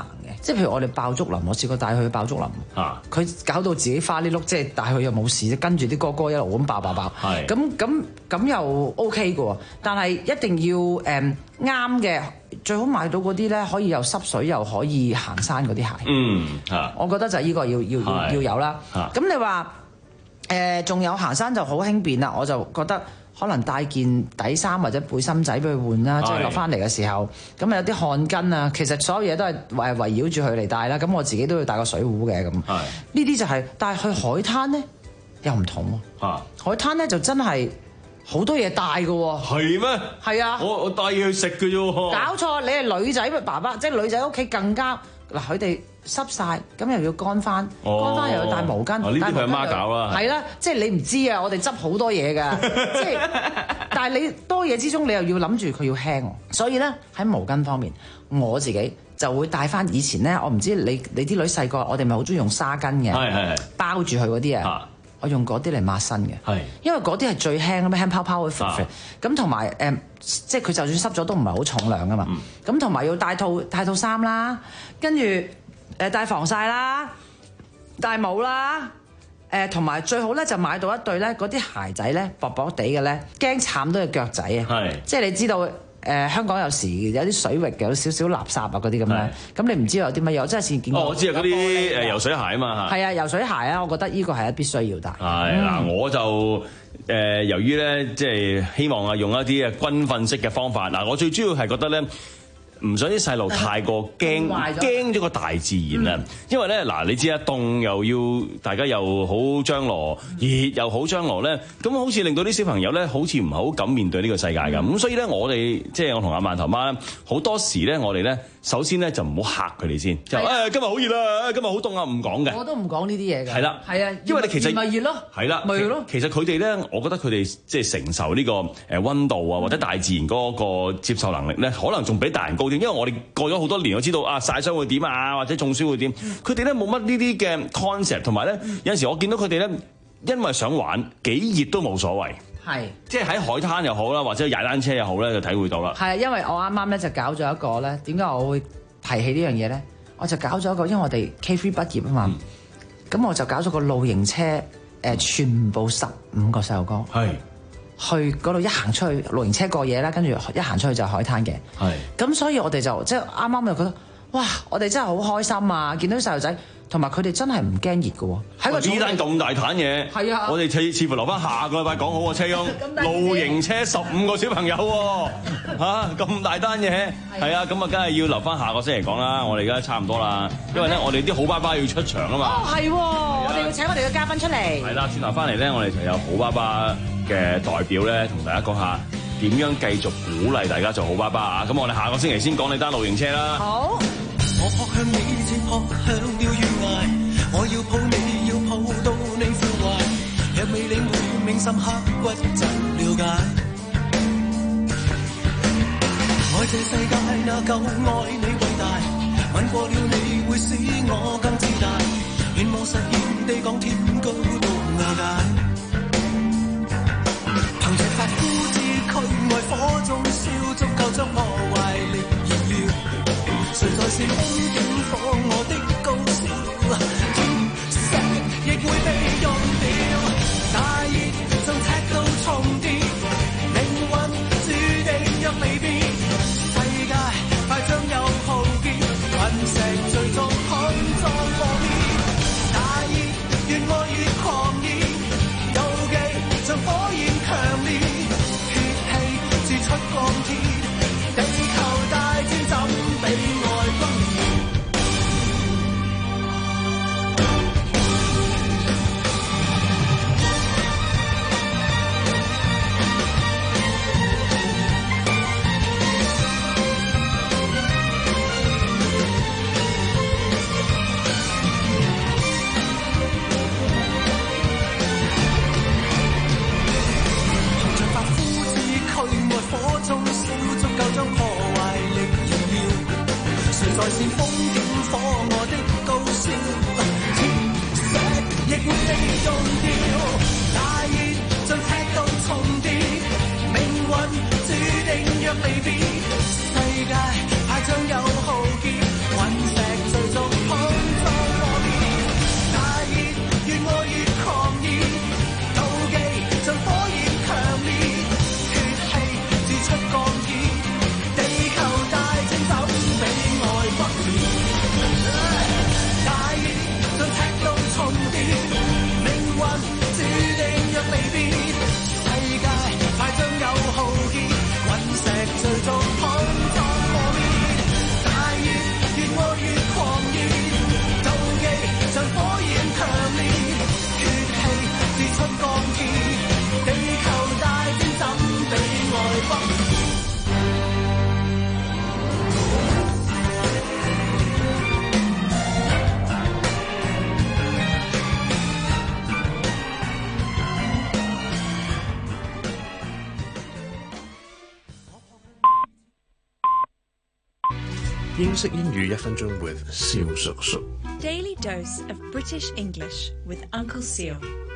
即係譬如我哋爆竹林，我試過帶佢去爆竹林，佢、啊、搞到自己花呢碌，即係帶佢又冇事，跟住啲哥哥一路咁爆爆爆，咁咁咁又 OK 嘅喎，但係一定要誒啱嘅，最好買到嗰啲咧可以又濕水又可以行山嗰啲鞋。嗯，啊、我覺得就係呢個要要要要有啦。咁、啊、你話誒仲有行山就好輕便啦，我就覺得。可能帶件底衫或者背心仔俾佢換啦，即係落翻嚟嘅時候，咁有啲汗巾啊，其實所有嘢都係圍圍繞住佢嚟帶啦。咁我自己都要帶個水壺嘅咁。呢啲就係、是，但係去海灘咧又唔同喎。啊、海灘咧就真係好多嘢帶嘅喎。係咩？係啊。我我帶嘢去食嘅啫。搞錯，你係女仔爸爸，即係女仔屋企更加嗱，佢哋濕晒，咁又要乾翻，乾翻又要帶毛巾。呢啲佢阿媽搞啦。係啦，即係你唔知啊，我哋執好多嘢㗎，即係。但係你多嘢之中，你又要諗住佢要輕，所以咧喺毛巾方面，我自己就會帶翻以前咧，我唔知你你啲女細個，我哋咪好中意用紗巾嘅，係係包住佢嗰啲啊，我用嗰啲嚟抹身嘅，係因為嗰啲係最輕咁樣輕泡泡會 fit fit，咁同埋誒，即係佢就算濕咗都唔係好重量㗎嘛，咁同埋要帶套帶套衫啦，跟住誒帶防曬啦，帶帽啦。誒同埋最好咧就買到一對咧嗰啲鞋仔咧薄薄地嘅咧，驚慘到隻腳仔啊！係，即係你知道誒、呃、香港有時有啲水域有少少垃圾啊嗰啲咁樣，咁你唔知有啲乜嘢，我真係試見過。哦，我知啊，嗰啲誒游水鞋啊嘛。係啊，游水鞋啊，我覺得呢個係必須要帶。係嗱，嗯、我就誒、呃、由於咧即係希望啊用一啲嘅軍訓式嘅方法嗱，我最主要係覺得咧。唔想啲細路太過驚，驚咗個大自然啊！嗯、因為咧嗱，你知啊，凍又要大家又好張羅，熱又好張羅咧，咁好似令到啲小朋友咧，好似唔係好敢面對呢個世界咁。咁、嗯、所以咧，我哋即係我同阿饅頭媽咧，好多時咧，我哋咧首先咧就唔好嚇佢哋先，就誒、哎、今日好熱啦，今日好凍啊，唔講嘅。我都唔講呢啲嘢嘅。係啦，係啊，因為你其實咪熱咯，係啦，咪熱咯。其實佢哋咧，我覺得佢哋即係承受呢個誒溫度啊，或者大自然嗰個接受能力咧，可能仲比大人高。因為我哋過咗好多年，我知道啊曬傷會點啊，或者中暑會點。佢哋咧冇乜呢啲嘅 concept， 同埋咧有陣時我見到佢哋咧，因為想玩，幾熱都冇所謂。係，即係喺海灘又好啦，或者踩單車又好咧，就體會到啦。係啊，因為我啱啱咧就搞咗一個咧，點解我會提起呢樣嘢咧？我就搞咗一個，因為我哋 K 三畢業啊嘛，咁、嗯、我就搞咗個露營車，誒、呃，全部十五個細路哥。係。去嗰度一行出去露營車過夜啦，跟住一行出去就係海灘嘅。係。咁所以我哋就即係啱啱就覺得，哇！我哋真係好開心啊！見到啲細路仔，同埋佢哋真係唔驚熱嘅喎。喺個呢單咁大壇嘢，係啊！我哋似似乎留翻下個禮拜講好啊，車翁。露營車十五個小朋友喎，嚇咁大單嘢，係啊！咁啊，梗係要留翻下個星期講啦。我哋而家差唔多啦，因為咧我哋啲好爸爸要出場啊嘛。哦，係喎，我哋要請我哋嘅嘉賓出嚟。係啦，轉頭翻嚟咧，我哋就有好爸爸嘅代表咧，同大家講下點樣繼續鼓勵大家做好爸爸啊！咁我哋下個星期先講你單露營車啦。好。我撲向你，正撲向了懸崖，我要抱你，要抱到你枯壞，若未領會銘心刻骨就了解。愛這世界那夠愛你偉大，吻過了你會使我更自大，願望實現地講天高都瓦解。憑着發膚之軀愛火中燒，足夠將破壞力燃耀。誰在是風景放我的高燒，天石亦會被溶掉。大熱像赤道重疊，命運注定若離別，世界快將有浩劫，隕石最終碰撞破滅。大熱英式英語一分鐘 with 蕭叔叔。 Daily dose of British English with Uncle Seal.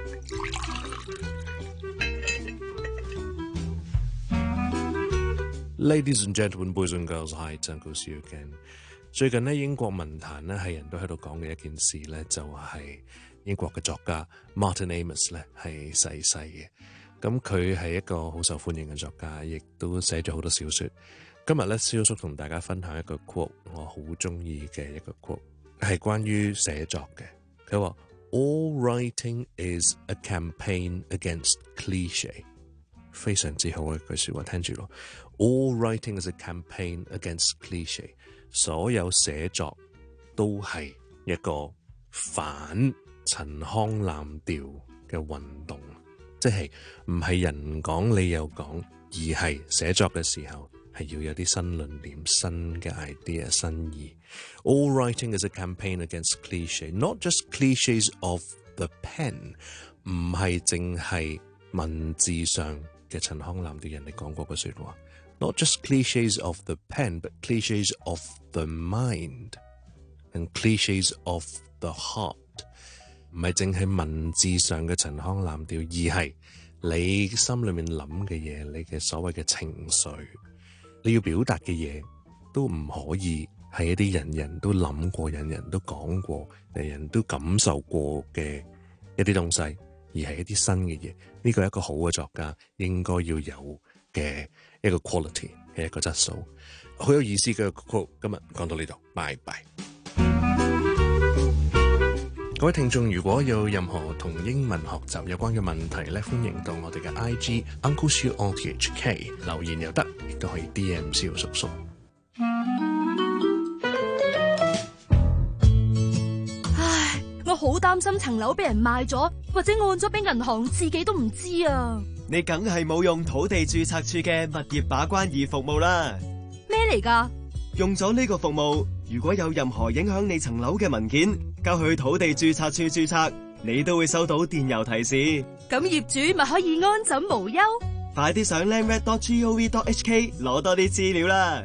Ladies and gentlemen, boys and girls, hi, it's Uncle Seal again. 最近呢，英國文壇呢係人都喺度講嘅一件事呢，就係英國嘅作家 Martin Amis 呢係逝世嘅。咁佢係一個好受歡迎嘅作家，亦都寫咗好多小說。今日咧，蕭叔同大家分享一個 quote， 我好中意嘅一個 quote， 係關於寫作嘅。佢話 All writing is a campaign against cliché， 非常之好嘅一句說話，聽住咯。All writing is a campaign against cliché， 所有寫作都係一個反陳腔濫調嘅運動。即係唔係人講你又講，而係寫作嘅時候係要有啲新論點、新嘅 idea、新意。All writing is a campaign against cliché, not just clichés of the pen， 唔係淨係文字上嘅陳腔濫調人哋講過嘅説話。Not just clichés of the pen, but clichés of the mind and clichés of the heart。唔係淨係文字上嘅陳腔濫調，而係你心裏面諗嘅嘢，你嘅所謂嘅情緒，你要表達嘅嘢，都唔可以係一啲人人都諗過、人人都講過、人人都感受過嘅一啲東西，而係一啲新嘅嘢。呢個係一個好嘅作家應該要有嘅一個 quality 嘅一個質素。好有意思嘅 quote， 今日講到呢度，拜拜。各位聽眾，如果有任何同英文學習有關嘅問題咧，歡迎到我哋嘅 I G Uncle Seal R T H K 留言又得，亦都可以 D M 蕭叔叔。 唉，我好擔心層樓俾人賣咗，或者按咗俾銀行，自己都唔知啊！ 你梗係冇用土地註冊處嘅物業把關易服務啦。 咩嚟㗎？ 用咗呢個服務，如果有任何影響你層樓嘅文件，交去土地註冊處註冊，你都會收到電郵提示。 咁業主咪可以安枕無憂？ 快啲上 landreg dot gov dot H K 攞多啲資料啦！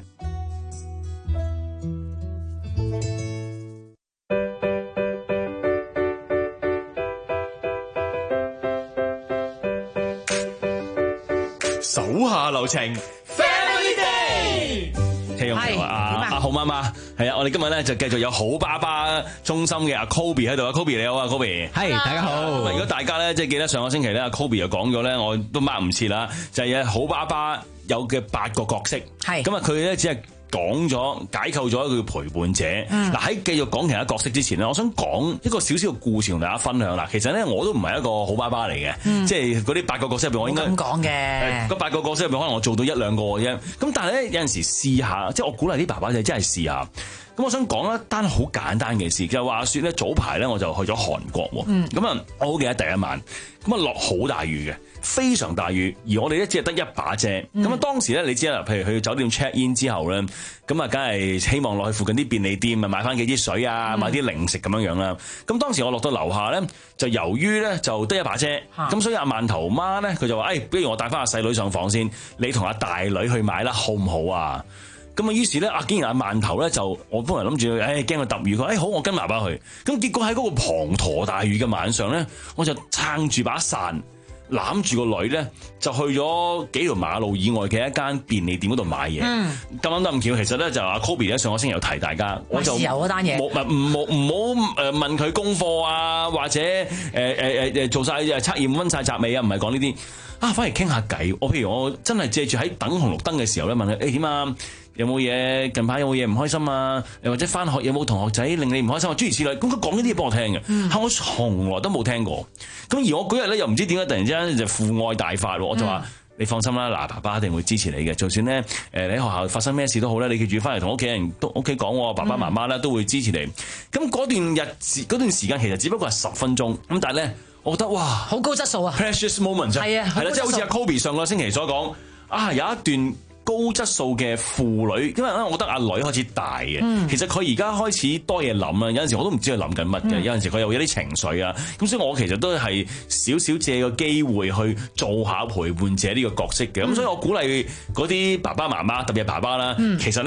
手下留情 ，Family Day。聽眾朋友啊，阿好媽媽，係啊，我哋今日咧就繼續有好爸爸中心嘅阿 Kobe 喺度啊 ，Kobe 你好啊 ，Kobe， 係大家好。 如果大家咧即係記得上個星期咧，阿 Kobe 又講咗咧，我都 mark 唔切啦，就係好爸爸有嘅八個角色，係咁啊，佢咧只係講咗解構咗一個陪伴者。嗱喺、嗯、繼續講其他角色之前咧，我想講一個少少嘅故事同大家分享啦。其實咧我都唔係一個好爸爸嚟嘅，嗯、即係嗰啲八個角色入邊，我應該咁講嘅。嗰八個角色入邊，可能我做到一兩個嘅啫。咁但係咧有陣時試下，即係我鼓勵啲爸爸仔真係試下。咁我想講一單好簡單嘅事，就係話説咧早排咧我就去咗韓國喎。咁啊、嗯，我好記得第一晚，咁啊落好大雨嘅。非常大雨，而我哋咧只係得一把遮。咁啊、嗯，當時咧你知啦，譬如去酒店 check in 之後咧，咁啊，梗係希望落去附近啲便利店啊，買翻幾支水啊，嗯、買啲零食咁樣樣啦。咁當時我落到樓下咧，就由於咧就得一把遮，咁、啊、所以阿饅頭媽咧佢就話：，誒、哎，不如我帶翻阿細女上房先，你同阿大女去買啦，好唔好啊？咁啊，於是咧，啊，竟然阿饅頭咧就，我本來諗住，誒，驚佢揼雨，佢，誒、哎，好，我跟埋爸去。咁結果喺嗰個滂沱大雨嘅晚上咧，我就撐住把傘。攬住個女咧，就去咗幾條馬路以外嘅一間便利店嗰度買嘢。咁啱得咁巧，其實咧就阿 Kobe 咧上個星期有提大家，我就有嗰單嘢，冇唔冇唔好誒問佢功課啊，或者誒誒誒誒做晒測驗溫晒習未啊，唔係講呢啲啊，反而傾下偈。我譬如我真係借住喺等紅綠燈嘅時候咧，問佢誒點啊？有冇嘢近排有冇嘢唔開心啊？又或者返學有冇同學仔令你唔開心啊？諸如此類，咁佢講呢啲嘢俾我聽嘅，嚇、嗯、我從來都冇聽過。咁而我嗰日咧又唔知點解突然之間就父愛大發喎，我就話、嗯、你放心啦，嗱爸爸一定會支持你嘅，就算咧誒你喺學校發生咩事都好咧，你記住返嚟同屋企人都屋企講，爸爸媽媽咧都會支持你。咁嗰段日子嗰段時間其實只不過係十分鐘，咁但係咧我覺得哇好高質素啊 ，precious moment 啫，係啊，係啦，即係好似阿 Kobe 上個星期所講啊，有一段高質素嘅父女，因為咧，我覺得阿女開始大嘅，嗯、其實佢而家開始多嘢諗啦。有陣時我都唔知佢諗緊乜嘅，嗯、有陣時佢又有啲情緒啊。咁所以我其實都係少少借個機會去做下陪伴者呢個角色嘅。咁、嗯、所以我鼓勵嗰啲爸爸媽媽，特別係爸爸啦，嗯、其實咧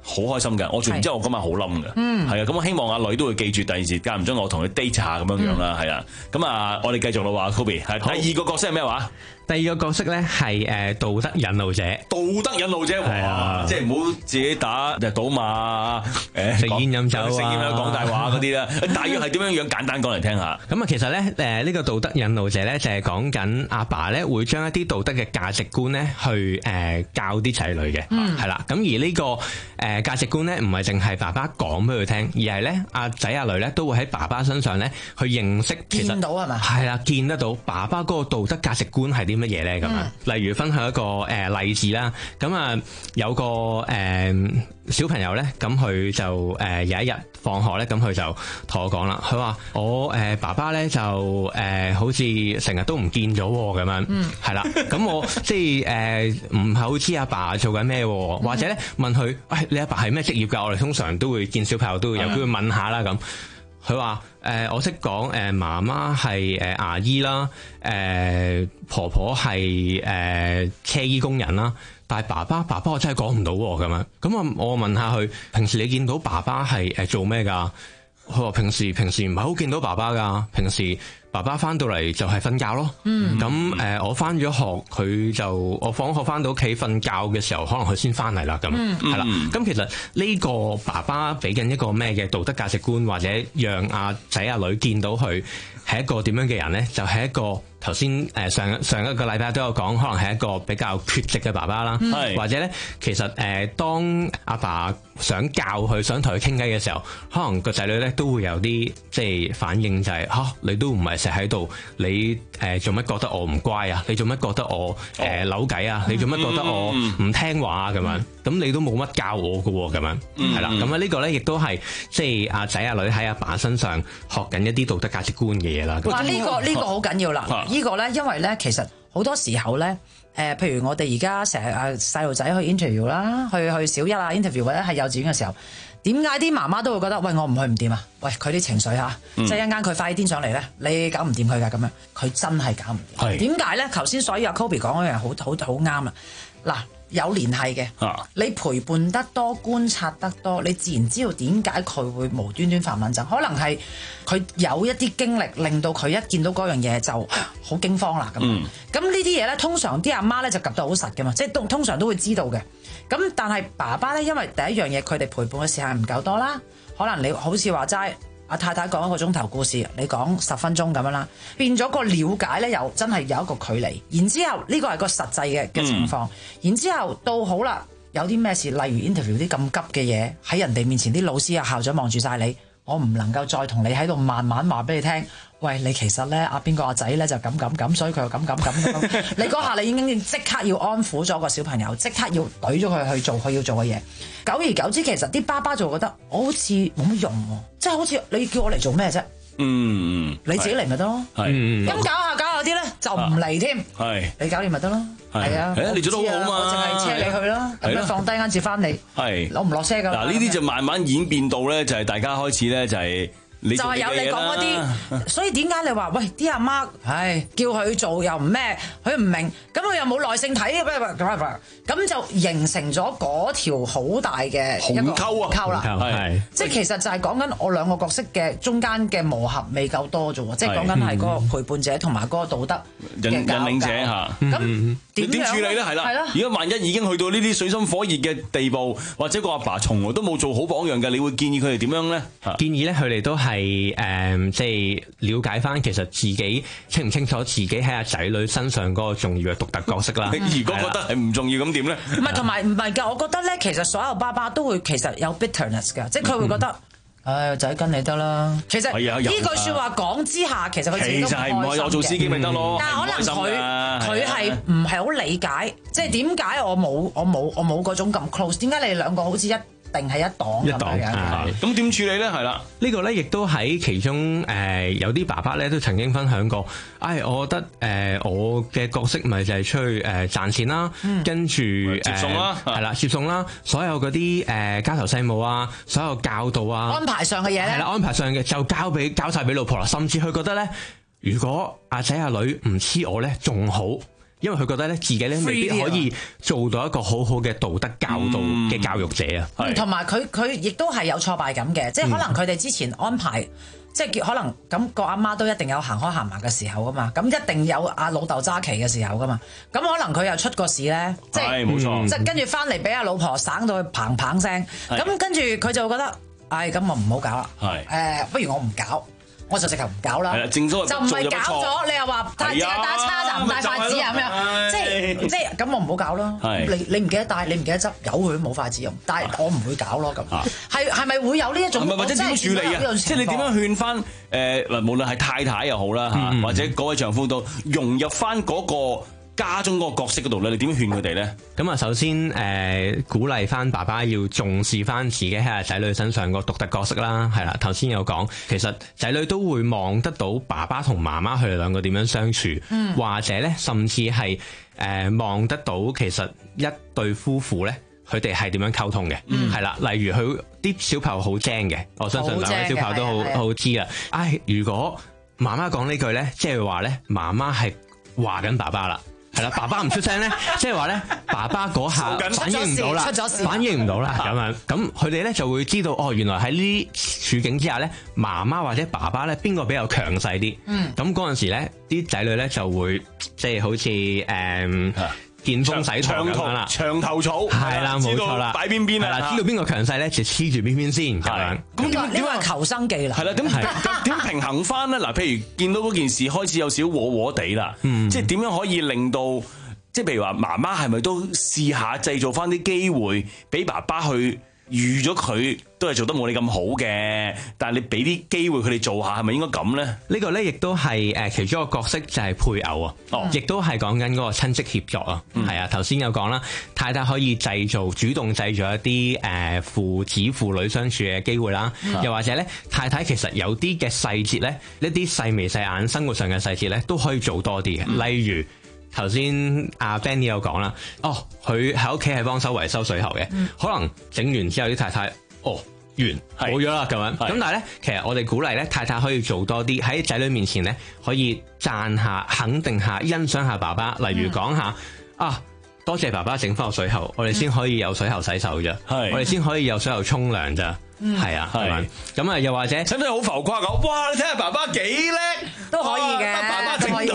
好開心嘅，我做完之後我嗰晚好冧嘅， 嗯係啊，咁我希望阿女都會記住第二時間唔中我同佢 date 下咁樣樣啦，係啊，咁啊我哋繼續啦話 Kobe 係第二個角色係咩話？ 第二個角色咧係誒道德引路者， 道德引路者，哇！即係唔好自己打誒賭馬誒食煙飲酒啊， 食煙飲酒講大話嗰啲啦。大約係點樣樣？簡單講嚟聽下。 咁啊，其實咧誒呢個道德引路者咧就係講緊阿爸咧會將一啲道德嘅價值觀咧去誒教啲仔女嘅，係啦。咁而呢個誒價值觀咧唔係淨係爸爸講俾佢聽，而係咧阿仔阿女咧都會喺爸爸身上咧去認識，其實見到係嘛？ 係啦，見得到爸爸嗰個道德價值觀係啲乜嘢咧咁啊？例如分享一個誒、呃、例子啦，咁啊有個誒、呃、小朋友咧，咁佢就誒、呃、有一日放學咧，咁佢就同我講啦，佢話我誒、呃、爸爸咧就誒、呃、好似成日都唔見咗咁樣，係啦、嗯，咁我即係誒唔係好知阿爸做緊咩，或者咧問佢，喂、哎、你阿爸係咩職業㗎？我哋通常都會見小朋友都會有機會問下啦咁。佢話誒我識講誒媽媽係誒牙醫啦，誒、呃、婆婆係誒、呃、車衣工人啦，但係爸爸爸爸我真係講唔到喎咁樣。咁啊我問下佢，平時你見到爸爸係誒做咩㗎？佢話平時平時唔係好見到爸爸㗎，平時爸爸翻到嚟就係瞓覺咯。嗯，咁誒、呃、我翻咗學，佢就我放學翻到屋企瞓覺嘅時候，可能佢先翻嚟啦咁。嗯，係啦。咁其實呢個爸爸俾緊一個咩嘅道德價值觀，或者讓阿仔阿女見到佢係一個點樣嘅人咧，就係、是、一個頭先誒上上一個禮拜都有講，可能係一個比較缺席嘅爸爸啦。嗯、或者咧其實誒、呃、當阿爸想教佢想同佢傾偈嘅時候，可能個仔女咧都會有啲即係反應、就是，就係嚇你都唔係成日喺度，你誒做乜覺得我唔乖啊？你做乜覺得我誒扭計啊？你做乜覺得我唔聽話啊？咁樣咁你都冇乜教我㗎喎，咁樣係啦。咁啊呢個咧亦都係即係阿仔阿女喺阿爸身上學緊一啲道德價值觀嘅嘢啦。 哇！呢、這個呢、這個好緊要啦。啊、個呢個咧，因為咧，其實好多時候咧，誒、呃，譬如我哋而家成日誒細路仔去 interview 啦，去去小一啊 interview 或者係幼稚園嘅時候，點解啲媽媽都會覺得，喂，我唔去唔掂啊？喂，佢啲情緒嚇，嗯、即係一陣間佢快啲癲上嚟咧，你搞唔掂佢㗎咁樣，佢真係搞唔掂。點解咧？頭先所以阿 Kobe 講嗰樣好好好啱啊！嗱。有聯繫嘅，啊、你陪伴得多、觀察得多，你自然知道點解佢會無端端發敏症。可能係佢有一啲經歷，令到佢一見到嗰樣嘢就好驚慌啦咁。咁、嗯、呢啲嘢咧，通常啲阿媽咧就及得好實嘅嘛，即係都通常都會知道嘅。咁但係爸爸咧，因為第一樣嘢佢哋陪伴嘅時間唔夠多啦，可能你好似話齋。阿太太講一個鐘頭故事，你講十分鐘咁樣啦，變咗個了解咧，又真係有一個距離。然之後呢個係個實際嘅嘅情況。嗯、然之後到好啦，有啲咩事，例如 interview 啲咁急嘅嘢，喺人哋面前啲老師啊校長望住晒你，我唔能夠再同你喺度慢慢話俾你聽。喂，你其實咧阿邊個阿仔咧就咁咁咁，所以佢又咁咁咁。你嗰下你已經即刻要安撫咗個小朋友，即刻要懟咗佢去做佢要做嘅嘢。久而久之，其實啲爸爸就覺得我好似冇乜用喎，即係好似你叫我嚟做咩啫？嗯，你自己嚟咪得咯。係，咁搞下搞下啲咧就唔嚟添。係，你搞掂咪得咯。係啊，你做得好好嘛，我淨係車你去啦，咁樣放低啱接翻你。係，攞唔落車㗎。 嗱，呢啲就慢慢演變到咧，就係大家開始咧就係。就係有你講嗰啲，所以點解你話喂啲阿媽，唉叫佢做又唔咩，佢唔明，咁佢又冇耐性睇，咁就形成咗嗰條好大嘅一個溝啊溝啦，係，即係其實就係講緊我兩個角色嘅中間嘅磨合未夠多啫喎，即係講緊係嗰個陪伴者同埋嗰個道德引引領者嚇，咁點點處理咧？係啦，而家萬一已經去到呢啲水深火熱嘅地步，或者個阿爸從來都冇做好榜樣嘅，你會建議佢哋點樣咧？ 建議咧，佢哋都係。係誒，即係了解翻，其實自己清唔清楚自己喺阿仔女身上嗰個重要嘅獨特角色啦。 如果覺得係唔重要咁點咧？ 唔係，同埋唔係㗎，我覺得咧，其實所有爸爸都會其實有 bitterness 㗎，即係佢會覺得，唉，仔跟你得啦。其實呢句説話講之下，其實佢自己都唔開心嘅。其實係唔係我做司機咪得咯？但係可能佢佢係唔係好理解，即係點解我冇我冇我冇嗰種咁 close？點解你哋兩個好似一定係一檔咁樣嘅？ 咁點處理咧？係啦， 呢個咧亦都喺其中誒、呃、有啲爸爸咧都曾經分享過。唉、哎，我覺得誒、呃、我嘅角色咪就係出去誒賺錢啦，嗯、跟住接送啦，係啦、 呃、接送啦，所有嗰啲誒家頭細務啊，所有教導啊， 安排上嘅嘢咧，係啦， 安排上嘅就交俾交曬俾老婆啦。甚至佢覺得咧，如果阿仔阿女唔黐我咧，仲好。 因為佢覺得咧自己咧未必可以做到一個好好嘅道德教導嘅教育者啊。 同埋佢佢亦都係有挫敗感嘅，即係可能佢哋之前安排。即係叫可能咁個阿媽都一定有行開行埋嘅時候噶嘛，咁一定有阿老豆揸旗嘅時候噶嘛，咁可能佢又出個事咧，即係冇錯，即係跟住翻嚟俾阿老婆省到佢砰砰聲，咁跟住佢就覺得，唉咁我唔好搞啦，誒不如我唔搞。我就直頭唔搞啦， 正所謂就唔係搞咗，你又話帶隻打叉就唔帶筷子啊咁樣，即係即係咁我唔好搞咯。你你唔記得帶，你唔記得執，由佢冇筷子用，但係我唔會搞咯咁。係係咪會有呢一種？ 或者點處理啊？即係你點樣勸翻誒嗱？無論係太太又好啦嚇，或者嗰位丈夫都融入翻嗰個家中嗰個角色嗰度咧，你點樣勸佢哋咧？ 咁啊，首先誒、呃、鼓勵翻爸爸要重視翻自己喺仔女身上個獨特角色啦，係啦。頭先有講，其實仔女都會望得到爸爸同媽媽佢哋兩個點樣相處，嗯、或者咧甚至係誒望得到其實一對夫婦咧，佢哋係點樣溝通嘅，係啦、嗯。例如佢啲小朋友好精嘅，我相信兩位小朋友都好好知啦。唉，如果媽媽講呢句咧，即係話咧，媽媽係話緊爸爸啦。係啦，爸爸唔出聲咧，即係話咧，爸爸嗰下反應唔到啦，反應唔到啦，咁樣，咁佢哋咧就會知道，哦，原來喺呢處境之下咧，媽媽或者爸爸咧，邊個比較強勢啲？嗯，咁嗰陣時咧，啲仔女咧就會即係好似誒。嗯見風使舵咁樣啦，長頭草係啦，冇錯啦，擺邊邊啦，知道邊個強勢咧，就黐住邊邊先咁樣。 咁點點係求生技能？ 係啦，點點平衡翻咧？嗱，譬如見到嗰件事開始有少和和地啦，嗯、即係點樣可以令到，即係譬如話媽媽係咪都試下製造翻啲機會俾爸爸去預咗佢都係做得冇你咁好嘅，但係你俾啲機會佢哋做下，係咪應該咁咧？ 呢個咧亦都係誒其中一個角色就係配偶啊，亦都係講緊嗰個親戚協作啊。係、嗯、啊，頭先有講啦，太太可以製造主動製造一啲誒父子父女相處嘅機會啦，嗯、又或者咧太太其實有啲嘅細節咧，一啲細眉細眼生活上嘅細節咧都可以做多啲嘅，嗯、例如。頭先阿 Benny 有講啦，哦，佢喺屋企係幫手維修水喉嘅，嗯、可能整完之後啲太太，哦，完冇咗啦咁樣。咁但係咧，其實我哋鼓勵咧，太太可以做多啲喺仔女面前咧，可以讚下、肯定下、欣賞下爸爸，例如講下、嗯、啊。多謝爸爸整翻個水喉，我哋先可以有水喉洗手啫，嗯、我哋先可以有水喉沖涼咋，係、嗯、啊，係咪？咁啊，又或者使唔使好浮誇講？哇！你睇下爸爸幾叻， 都可以嘅， 爸爸整到。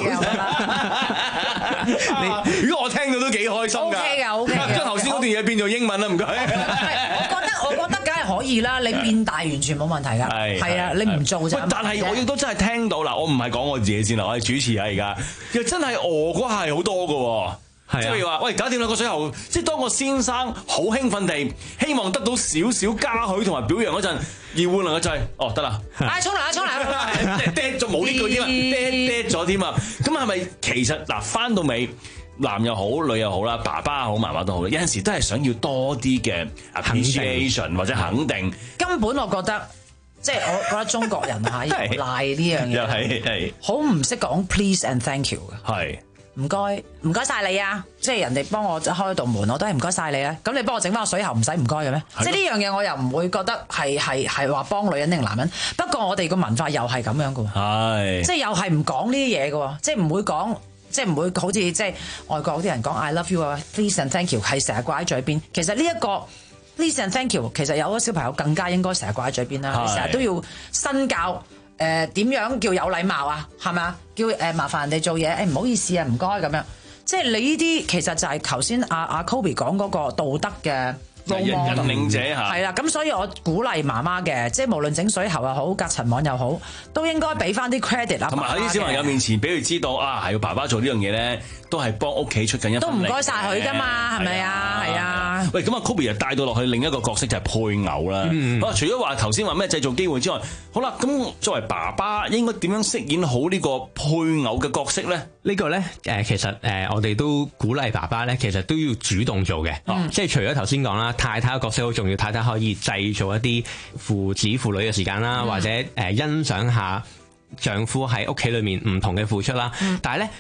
你如果我聽到都幾開心㗎。O K 㗎，O K 嘅。將頭先嗰段嘢變做英文啦，唔該。 我覺得我覺得梗係可以啦，你變大完全冇問題㗎。係係啊，你唔做就。 但係我亦都真係聽到啦，我唔係講我自己先啦，我係主持啊而家，又真係餓嗰下係好多㗎。即係譬如話，喂，搞掂兩個水喉，即係當個先生好興奮地希望得到少少嘉許同埋表揚嗰陣，而換嚟嘅就係，哦，得啦， 啊，沖涼啊，沖涼， 跌咗冇呢句添啊，跌跌咗添啊，咁係咪其實嗱翻到尾，男又好，女又好啦，爸爸好，媽媽都好，有陣時都係想要多啲嘅 appreciation 或者肯定。 根本我覺得，即係我覺得中國人係賴呢樣嘢， 係係好唔識講 please and thank you 嘅， 係。 唔該，唔該晒你啊！即係人哋幫我開道門，我都係唔該晒你啊！咁你幫我整翻個水喉，唔使唔該嘅咩？的即係呢樣嘢，我又唔會覺得係係係話幫女人定男人。不過我哋個文化又係咁樣嘅喎， 係即係又係唔講呢啲嘢嘅喎，即係唔會講，即係唔會好似即係外國啲人講 I love you 啊 ，please and thank you 係成日掛喺嘴邊。其實呢、這、一個 please and thank you 其實有咗小朋友更加應該成日掛喺嘴邊啦，成日的都要身教。誒點、呃、樣叫有禮貌啊？係咪啊？叫誒、呃、麻煩人哋做嘢，誒、欸、唔好意思啊，唔該咁樣。即係你呢啲其實就係頭先阿阿 Kobe 講嗰個道德嘅引領者嚇。 係啦，咁所以我鼓勵媽媽嘅，即係無論整水喉又好，隔塵網又好，都應該俾翻啲 credit 啊。 同埋喺啲小朋友面前俾佢知道啊，係要爸爸做呢樣嘢咧，都係幫屋企出緊一份力。都唔該晒佢㗎嘛，係咪啊？係啊。喂，咁啊 Kobe 又帶到落去另一個角色就係配偶啦。嗯、好，除咗話頭先話咩製造機會之外，好啦，咁作為爸爸應該點樣飾演好呢個配偶嘅角色咧？ 呢個咧誒，其實誒，我哋都鼓勵爸爸咧，其實都要主動做嘅。嗯、即係除咗頭先講啦，太太嘅角色好重要，太太可以製造一啲父子父女嘅時間啦，嗯、或者誒欣賞下丈夫喺屋企裏面唔同嘅付出啦。嗯、但係咧，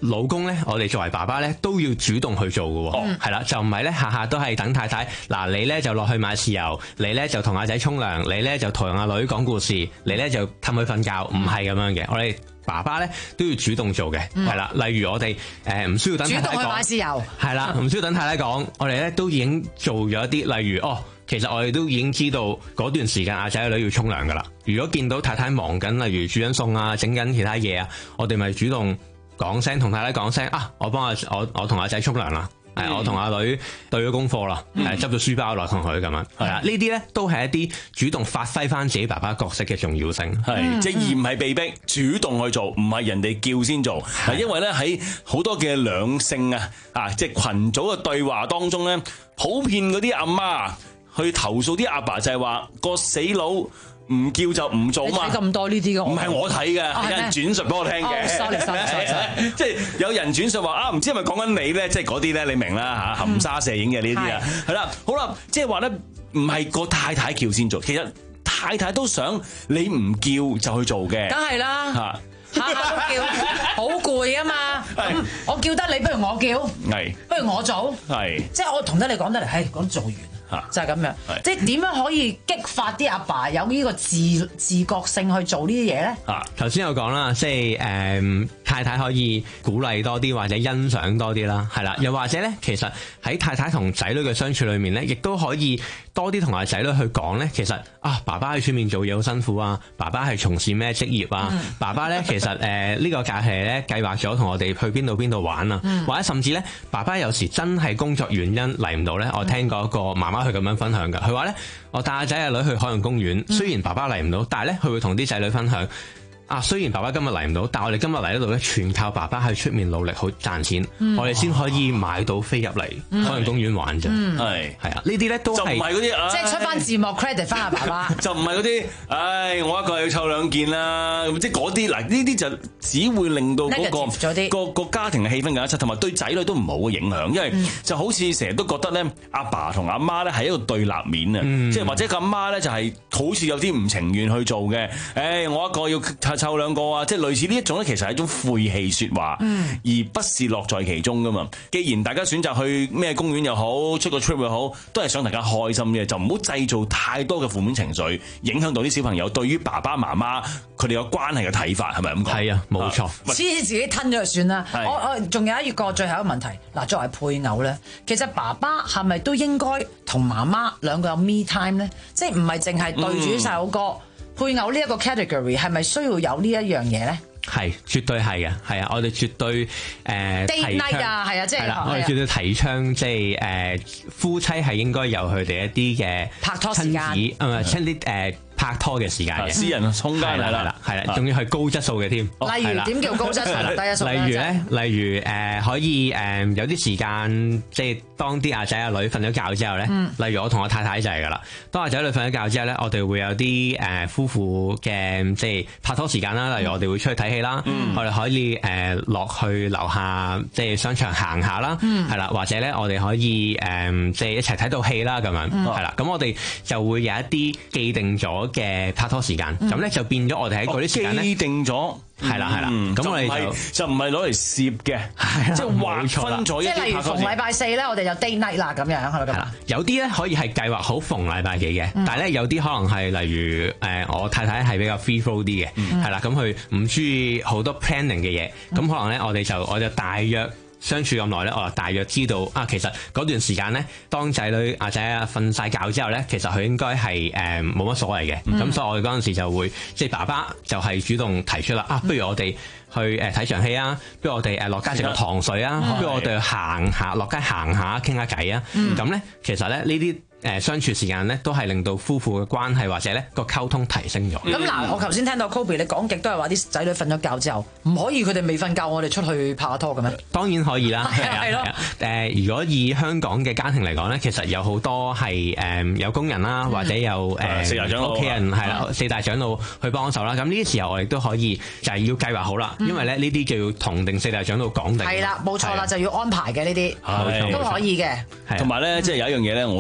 老公咧，我哋作為爸爸咧都要主動去做嘅，係啦、哦，就唔係咧下下都係等太太。嗱，你咧就落去買豉油，你咧就同阿仔沖涼，你咧就同阿女講故事，你咧就氹佢瞓覺，唔係咁樣嘅。我哋爸爸咧都要主動做嘅，係啦、嗯。例如我哋誒唔需要等太太講，主動去買豉油，係啦，唔需要等太太講，我哋咧都已經做咗一啲，例如哦。其實我哋都已經知道嗰段時間阿仔女要沖涼噶啦。如果見到太太忙緊，例如煮緊餸啊、整緊其他嘢啊，我哋咪主動講聲同太太講聲啊，我幫阿我我同阿仔沖涼啦，係、嗯、我同阿女對咗功課啦，係執咗書包落同佢咁樣。係啊，呢啲咧都係一啲主動發揮翻自己爸爸角色嘅重要性，係、 嗯、即係而唔係被逼主動去做，唔係人哋叫先做。係因為咧喺好多嘅兩性啊啊，即係群組嘅對話當中咧，普遍嗰啲阿媽去投訴啲阿爸就係話個死佬唔叫就唔做嘛。 你睇咁多呢啲嘅， 唔係我睇嘅，係有人轉述俾我聽嘅。 sorry sorry sorry， 即係有人轉述話啊，唔知係咪講緊你咧？即係嗰啲咧，你明啦嚇，含沙射影嘅呢啲啊，係啦，好啦，即係話咧，唔係個太太叫先做，其實太太都想你唔叫就去做嘅， 梗係啦嚇。下下都叫，好攰啊嘛！咁我叫得你，不如我叫，係，不如我做，係，即係我同得你講得嚟，係講做完。就係咁樣，即係點樣可以激發啲阿爸有呢個自自覺性去做呢啲嘢咧？ 啊，頭先有講啦，即係誒、呃、太太可以鼓勵多啲或者欣賞多啲啦，係啦，又或者咧，其實喺太太同仔女嘅相處裏面咧，亦都可以多啲同阿仔女去講咧，其實啊，爸爸喺出面做嘢好辛苦啊，爸爸係從事咩職業啊？嗯、爸爸咧其實誒呢、呃這個假期咧計劃咗同我哋去邊度邊度玩啊，嗯、或者甚至咧，爸爸有時真係工作原因嚟唔到咧，我聽過一個媽媽。佢咁樣分享㗎，佢話咧，我帶阿仔阿女去海洋公園，雖然爸爸嚟唔到，但係咧，佢會同啲仔女分享。啊，雖然爸爸今日嚟唔到，但係我哋今日嚟呢度咧，全靠爸爸喺出面努力好賺錢，嗯、我哋先可以買到飛入嚟海洋公園玩啫。係係啊，呢啲咧都係就唔係嗰啲， 即係出翻字幕 credit 翻阿爸爸。 就唔係嗰啲，唉，我一個要湊兩件啦，即係嗰啲嗱，呢啲就只會令到嗰、嗰個個個家庭嘅氣氛更加差，同埋對仔女都唔好嘅影響，因為就好似成日都覺得咧，阿爸同阿媽咧係一個對立面啊，嗯、即係或者個阿媽咧就係好似有啲唔情願去做嘅，誒，我一個要湊兩個啊，即係類似呢一種咧，其實係一種晦氣説話，嗯、而不是樂在其中噶嘛。既然大家選擇去咩公園又好，出個 trip 又好，都係想大家開心嘅，就唔好製造太多嘅負面情緒，影響到啲小朋友對於爸爸媽媽佢哋有關係嘅睇法，係咪咁講？ 係啊，冇錯。 黐自己吞咗就算啦。我我仲有一個最後一個問題，嗱，作為配偶咧，其實爸爸係咪都應該同媽媽兩個有 me time 咧？即係唔係淨係對住細佬哥？嗯配偶呢一個 category 係咪需要有呢一樣嘢咧？ 係，絕對係嘅，係啊！我哋絕對誒、呃、 Date night 啊，係啊，即係啦，我哋絕對提倡即係誒夫妻係應該有佢哋一啲嘅拍拖時間， 親子親啲誒拍拖嘅時間嘅私人空間係啦， 係啦，仲要係高質素嘅添。 例如點叫高質素？低質素例如咧，例如誒可以誒有啲時間，即係當啲阿仔阿女瞓咗覺之後咧，例如我同我太太就係噶啦。當阿仔女瞓咗覺之後咧，我哋會有啲誒夫婦嘅即係拍拖時間啦。例如我哋會出去睇戲啦，我哋可以誒落去樓下即係商場行下啦，係啦，或者咧我哋可以誒即係一齊睇套戲啦咁樣，係啦。咁我哋就會有一啲既定咗嘅拍拖時間，咁咧、嗯、就變咗我哋喺嗰啲時間咧， 既定咗， 係啦係啦，咁我哋就就唔係攞嚟攝嘅，即係劃分咗一啲。 即係例如逢禮拜四咧，我哋就 date night 啦，咁樣係咪咁啊？ 有啲咧可以係計劃好逢禮拜幾嘅，嗯、但係咧有啲可能係例如誒、呃，我太太係比較 free flow 啲嘅，係啦、嗯，咁佢唔中意好多 planning 嘅嘢，咁、嗯、可能咧我哋就我就大約。相處咁耐咧，我就大約知道啊，其實嗰段時間咧，當仔女阿仔啊瞓晒覺之後咧，其實佢應該係誒冇乜所謂嘅。咁、嗯、所以我哋嗰陣時就會，即係爸爸就係主動提出啦，啊，不如我哋去誒睇場戲啊，不如我哋誒落街食個糖水啊，嗯、不如我哋行下落街行下傾下偈啊。咁咧、嗯，其實咧呢啲。誒相處時間咧，都係令到夫婦嘅關係或者咧個溝通提升咗。 咁嗱、嗯，我頭先聽到 Kobe 你講極都係話啲仔女瞓咗覺之後，唔可以佢哋未瞓覺，我哋出去拍下拖嘅咩？ 當然可以啦，係咯。誒，如果以香港嘅家庭嚟講咧，其實有好多係誒有工人啦，或者有誒四大長老屋企人係啦，四大長老去幫手啦。咁呢啲時候我哋都可以就係要計劃好啦，因為咧呢啲就要同定四大長老講定。 係啦，冇錯啦，就要安排嘅呢啲，都可以嘅。 同埋咧，即係有一樣嘢咧，我自己講啦。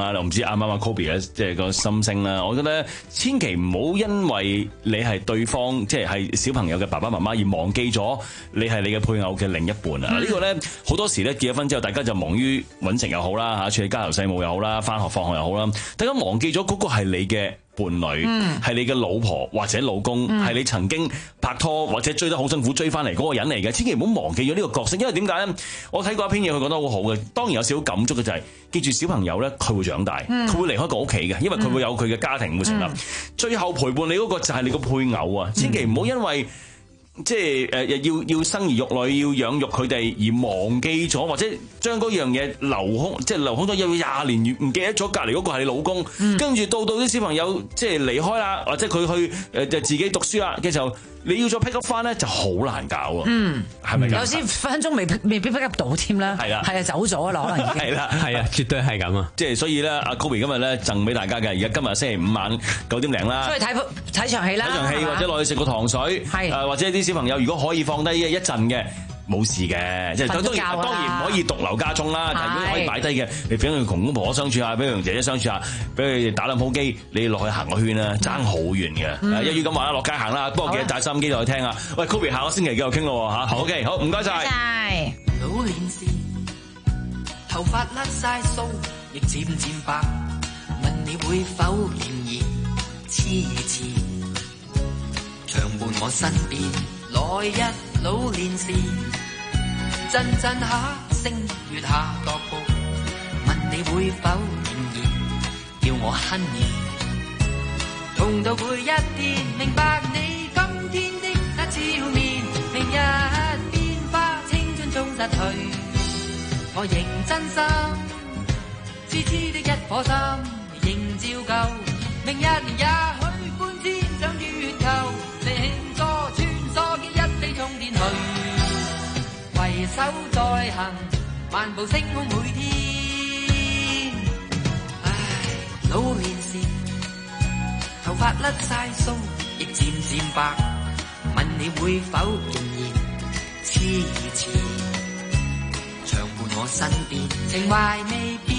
啦，我唔知啱啱阿 Kobe 咧，即係個心聲啦。我覺得千祈唔好因為你係對方，即係係小朋友嘅爸爸媽媽而忘記咗你係你嘅配偶嘅另一半啊！嗯、呢個咧好多時咧結咗婚之後，大家就忙於揾食又好啦嚇，處理家頭細務又好啦，翻學放學又好啦，大家忘記咗嗰個係你嘅伴侶，係、嗯、你嘅老婆或者老公，係、嗯、你曾經拍拖或者追得好辛苦追翻嚟嗰個人嚟嘅，千祈唔好忘記咗呢個角色。因為點解咧？我睇過一篇嘢，佢講得好好嘅。當然有少少感觸嘅就係、是、記住小朋友咧，佢會長大，佢、嗯、會離開個屋企嘅，因為佢會有佢嘅家庭會成立。嗯、最後陪伴你嗰個就係你個配偶啊！千祈唔好因為即係誒要要生兒育女，要養育佢哋而忘記咗，或者將嗰樣嘢留空，即係留空咗有廿年，唔記得咗隔離嗰個係你老公，跟住、嗯、到到啲小朋友即係離開啦，或者佢去誒就自己讀書啦嘅時候，你要再 pick up 翻咧就好難搞啊！嗯，係咪咁？ 有時分分鐘未未必 pick up 到添啦。係啦，係啊，走咗啦，可能已經係啦， 係啊，絕對係咁啊！ 即係所以咧，阿 Kobe 今日咧贈俾大家嘅，而家今日星期五晚九點零啦， 出去睇睇場戲啦， 睇場戲或者落去食個糖水，係誒或者啲小朋友如果可以放低一陣嘅。冇事嘅，即係當然當然唔可以獨留家中啦。但係如果可以擺低嘅，你俾佢公公婆婆相處下，俾佢同姐姐相處下，俾佢打兩鋪機，你落去行個圈啦，爭好遠嘅。嗯、一於咁話啦，落街行啦，不過記得帶收音機落去聽啊。喂 Kobe 下個星期繼續傾咯嚇。好 OK，好唔該晒。 老年時頭髮甩晒鬚，亦漸漸白。問你會否仍然痴痴常伴我身邊？來日老年時。陣陣下星月下踱步，問你會否仍然叫我 honey？ 痛到每一天，明白你今天的那笑面，明日變化，青春中失去，我仍真心，痴痴的一顆心，仍照舊。明日也許半天上月球，乘坐穿梭機一飛衝天去。攜手再行，漫步星空每天。唉，老年時頭髮甩晒鬚，亦漸漸白。問你會否仍然痴痴常伴我身邊，情懷未變。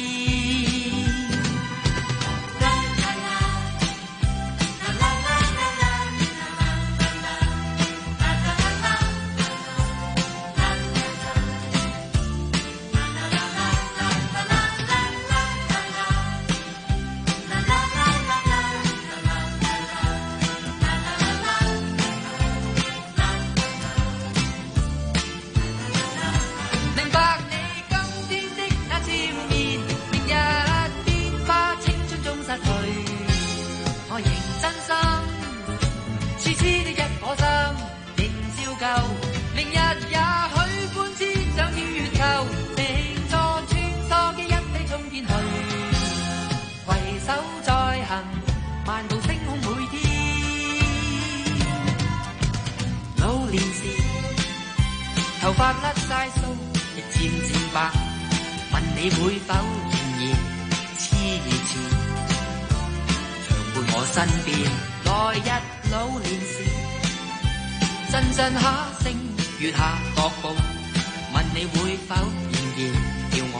頭髮甩晒鬚，亦漸漸白。問你會否仍然痴痴常伴我身邊？來日老年時，陣陣下星月下踱步，問你會否仍然叫我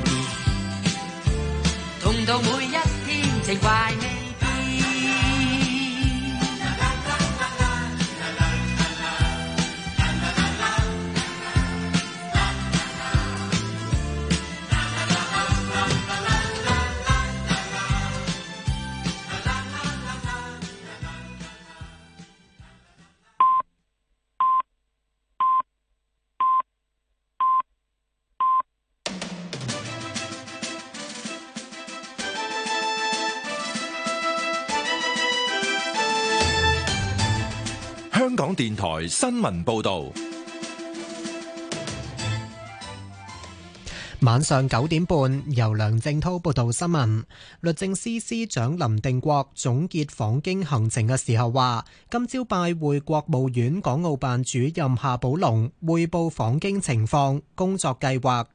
honey？ 痛到每一天，情懷未變。 香港電台新聞報道， 晚上九點半，由梁正濤報道新聞。律政司司長林定國總結訪京行程嘅時候話，今朝拜會國務院港澳辦主任夏寶龍，匯報訪京情況、工作計劃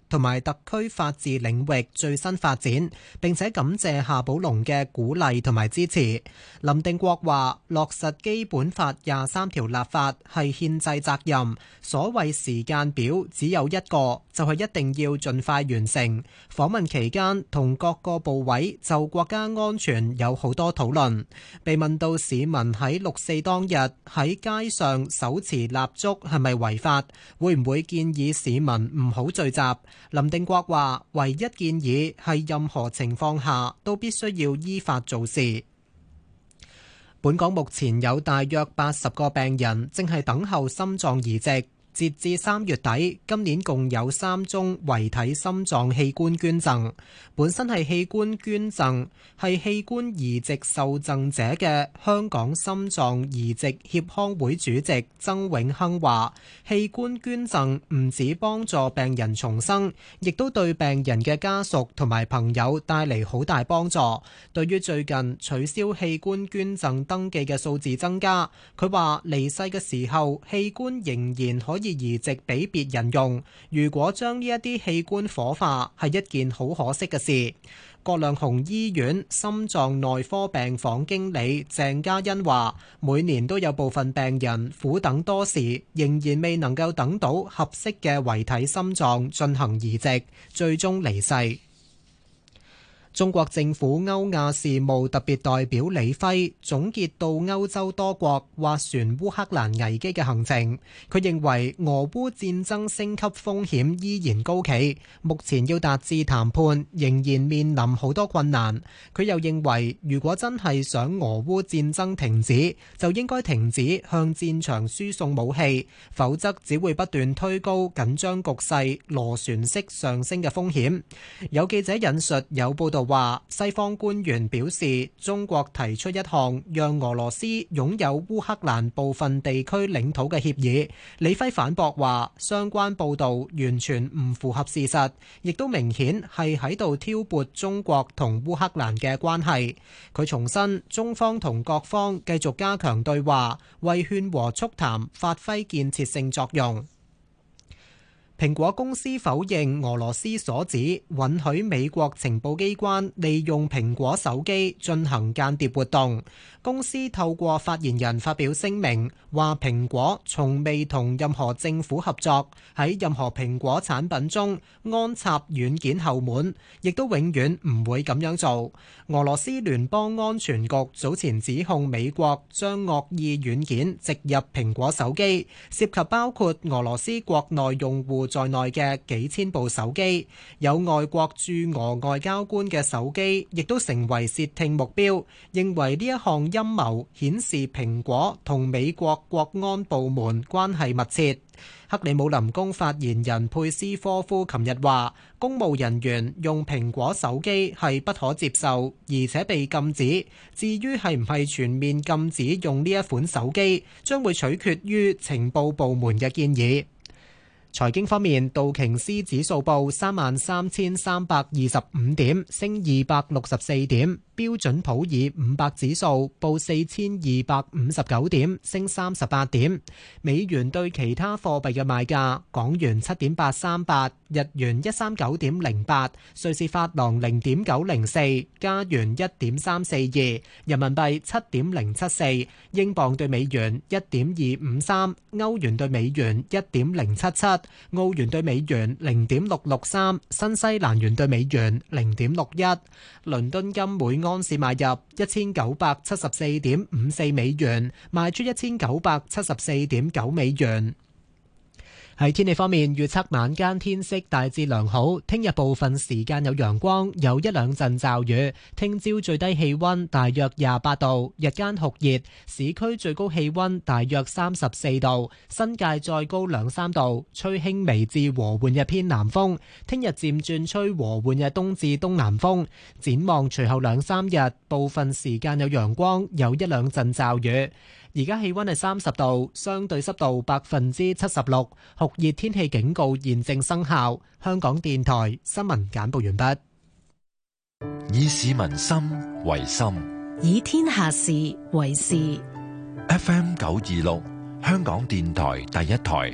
同埋特區法治領域最新發展，並且感謝夏寶龍嘅鼓勵同埋支持。林定國話：落實基本法廿三條立法係憲制責任，所謂時間表只有一個，就係一定要盡快完成。訪問期間同各個部委就國家安全有好多討論。被問到市民喺六四當日喺街上手持蠟燭係咪違法，會唔會建議市民唔好聚集？林定國話：唯一建議係任何情況下都必須要依法做事。本港目前有大約八十個病人正係等候心臟移植。截至三月底，今年共有三宗遺體心臟器官捐贈。本身係器官捐贈係器官移植受贈者嘅香港心臟移植協康會主席曾永亨話：器官捐贈唔止幫助病人重生，亦都對病人嘅家屬同埋朋友帶嚟好大幫助。對於最近取消器官捐贈登記嘅數字增加，佢話離世嘅時候器官仍然可以移植俾別人用，如果將呢一啲器官火化係一件好可惜嘅事。葛量洪醫院心臟內科病房經理鄭嘉欣話：每年都有部分病人苦等多時，仍然未能夠等到合適嘅遺體心臟進行移植，最終離世。中國政府歐亞事務特別代表李輝總結到歐洲多國斡旋烏克蘭危機嘅行程，佢認為俄烏戰爭升級風險依然高企，目前要達至談判仍然面臨好多困難。佢又認為，如果真係想俄烏戰爭停止，就應該停止向戰場輸送武器，否則只會不斷推高緊張局勢螺旋式上升嘅風險。有記者引述有報道話，西方官員表示，中國提出一項讓俄羅斯擁有烏克蘭部分地區領土嘅協議。李輝反駁話，相關報導完全唔符合事實，亦都明顯係喺度挑撥中國同烏克蘭嘅關係。佢重申，中方同各方繼續加強對話，為勸和促談發揮建設性作用。蘋果公司否認俄羅斯所指允許美國情報機關利用蘋果手機進行間諜活動。公司透過發言人發表聲明，話蘋果從未同任何政府合作，喺任何蘋果產品中安插軟件後門，亦都永遠唔會咁樣做。俄羅斯聯邦安全局早前指控美國將惡意軟件植入蘋果手機，涉及包括俄羅斯國內用戶在內嘅幾千部手機，有外國駐俄外交官嘅手機亦都成為竊聽目標，認為呢一項陰謀顯示蘋果同美國國安部門關係密切。克里姆林宮發言人佩斯科夫琴日話，公務人員用蘋果手機係不可接受，而且被禁止。至於係唔係全面禁止用呢一款手機，將會取決於情報部門嘅建議。財經方面，道瓊斯指數報三萬三千三百二十五點，升二百六十四點。標準普爾五百指數報四千二百五十九點，升三十八點。美元對其他貨幣嘅賣價：港元七點八三八，日元一三九點零八，瑞士法郎零點九零四，加元一點三四二，人民幣七點零七四，英鎊對美元一點二五三，歐元對美元一點零七七，澳元對美元零點六六三，新西蘭元對美元零點六一。倫敦金每安士買入一千九百七十四點五四美元，賣出一千九百七十四點九美元。喺天氣方面，預測晚間天色大致良好，聽日部分時間有陽光，有一兩陣驟雨。聽朝最低氣溫大約廿八度，日間酷熱，市區最高氣溫大約三十四度，新界再高兩三度，吹輕微至和緩嘅偏南風。聽日漸轉吹和緩嘅東至東南風。展望隨後兩三日，部分時間有陽光，有一兩陣驟雨。而家氣溫係三十度，相對濕度百分之七十六，酷熱天氣警告現正生效。香港電台新聞簡報完畢。 以市民心為心， 以天下事為事。 F M 九二六，香港電台第一台，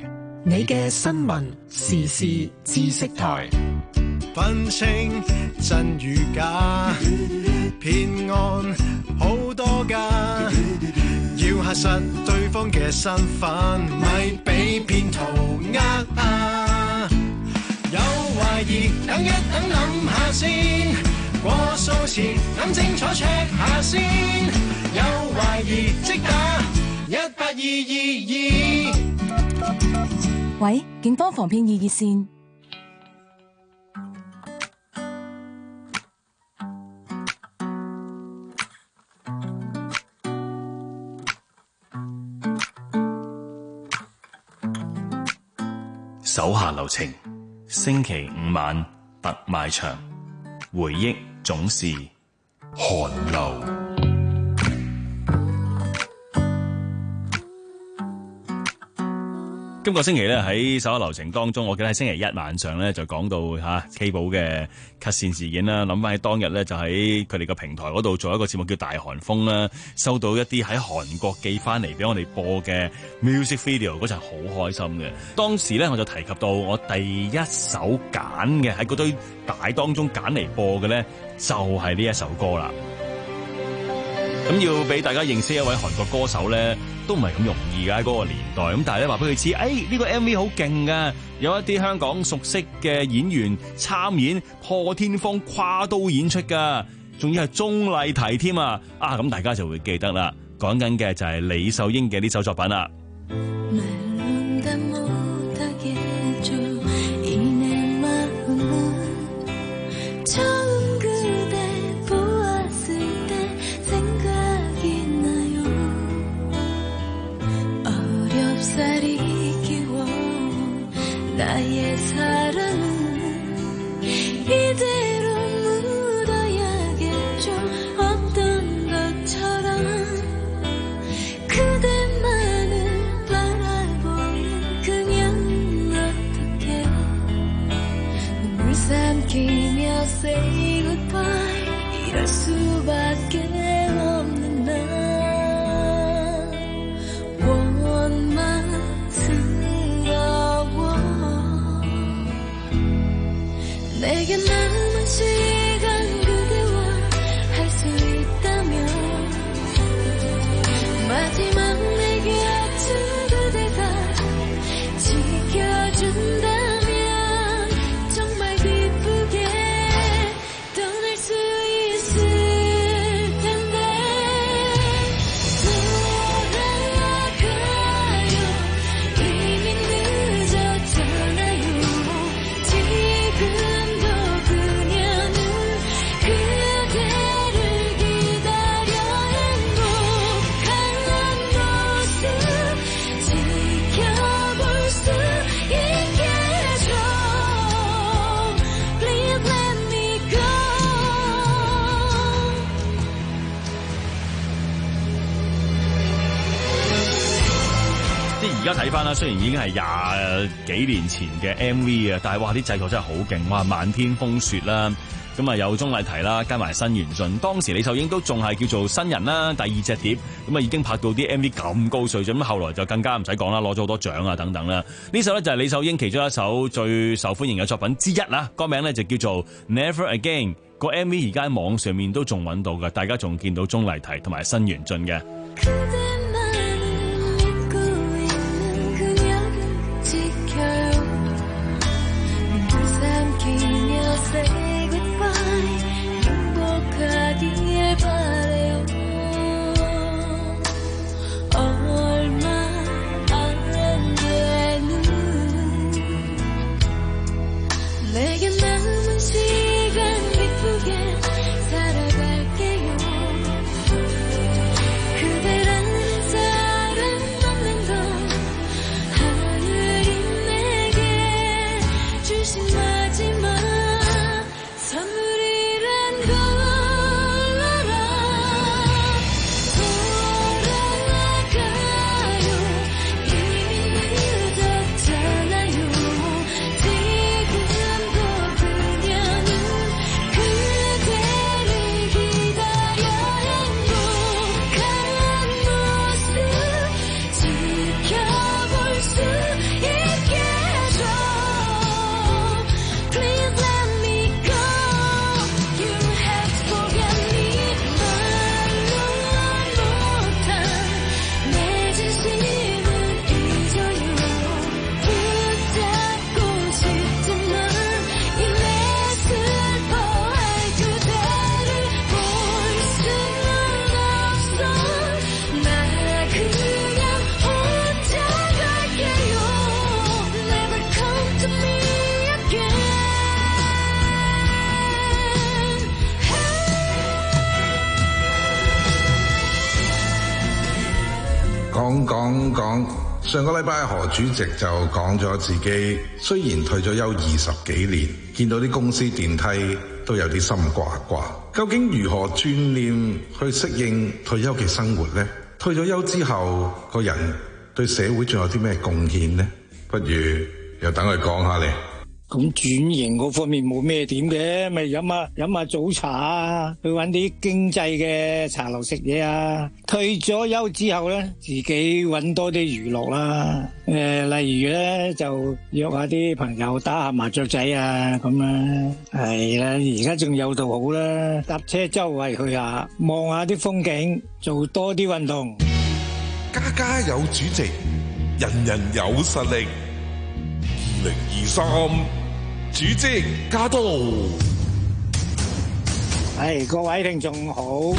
你嘅新聞時事知識台， 分清真與假，騙案好多㗎，要核實對方嘅身份，咪俾騙徒呃啊！有懷疑，等一等諗下先，過數前諗清楚 check 下先，有懷疑即打一八二二二。 喂，警方防騙易熱線。 手下留情，星期五晚特賣場，回憶總是寒流。今個星期咧喺手下留情當中，我記得喺星期一晚上咧就講到吓 K 寶嘅 cut 線事件啦。諗翻起當日咧就喺佢哋個平台嗰度做一個節目叫大韓風啦，收到一啲喺韓國寄翻嚟俾我哋播嘅 music video， 嗰陣好開心嘅。當時咧我就提及到我第一首揀嘅喺嗰堆大當中揀嚟播嘅咧就係呢一首歌啦。咁要俾大家認識一位韓國歌手咧，都唔係咁容易㗎，喺嗰個年代。咁但係咧話俾佢知，誒、哎、呢、呢個 M V 好勁㗎，有一啲香港熟悉嘅演員參演，破天荒跨刀演出㗎，仲要係鍾麗緹添啊！啊咁大家就會記得啦。講緊嘅就係李秀英嘅呢首作品啦。而家睇翻啦，雖然已經係廿幾年前嘅 M V 啊，但係哇啲製作真係好勁，哇漫天風雪啦，咁啊有鍾麗緹啦，加埋新元順，當時李秀英都仲係叫做新人啦，第二隻碟，咁啊已經拍到啲 M V 咁高水準，咁後來就更加唔使講啦，攞咗好多獎啊等等啦。呢首咧就係李秀英其中一首最受歡迎嘅作品之一啦，歌名咧就叫做 Never Again， 個 M V 而家喺網上面都仲揾到嘅，大家仲見到鍾麗緹同埋新元順嘅。 講講。上個禮拜何主席就講咗自己雖然退咗休二十幾年，見到啲公司電梯都有啲心掛掛。究竟如何轉念去適應退休嘅生活呢？退咗休之後，個人對社會仲有啲咩貢獻呢？不如又等佢講下咧。 咁轉型嗰方面冇咩點嘅，咪飲下飲下早茶啊，去揾啲經濟嘅茶樓食嘢啊。退咗休之後咧，自己揾多啲娛樂啦。誒、呃，例如咧就約下啲朋友打下麻雀仔啊，咁啊。係啦，而家仲有度好啦，搭車周圍去下，望下啲風景，做多啲運動。 家家有主席，人人有實力。二零二三。主席駕到！ 係各位聽眾好。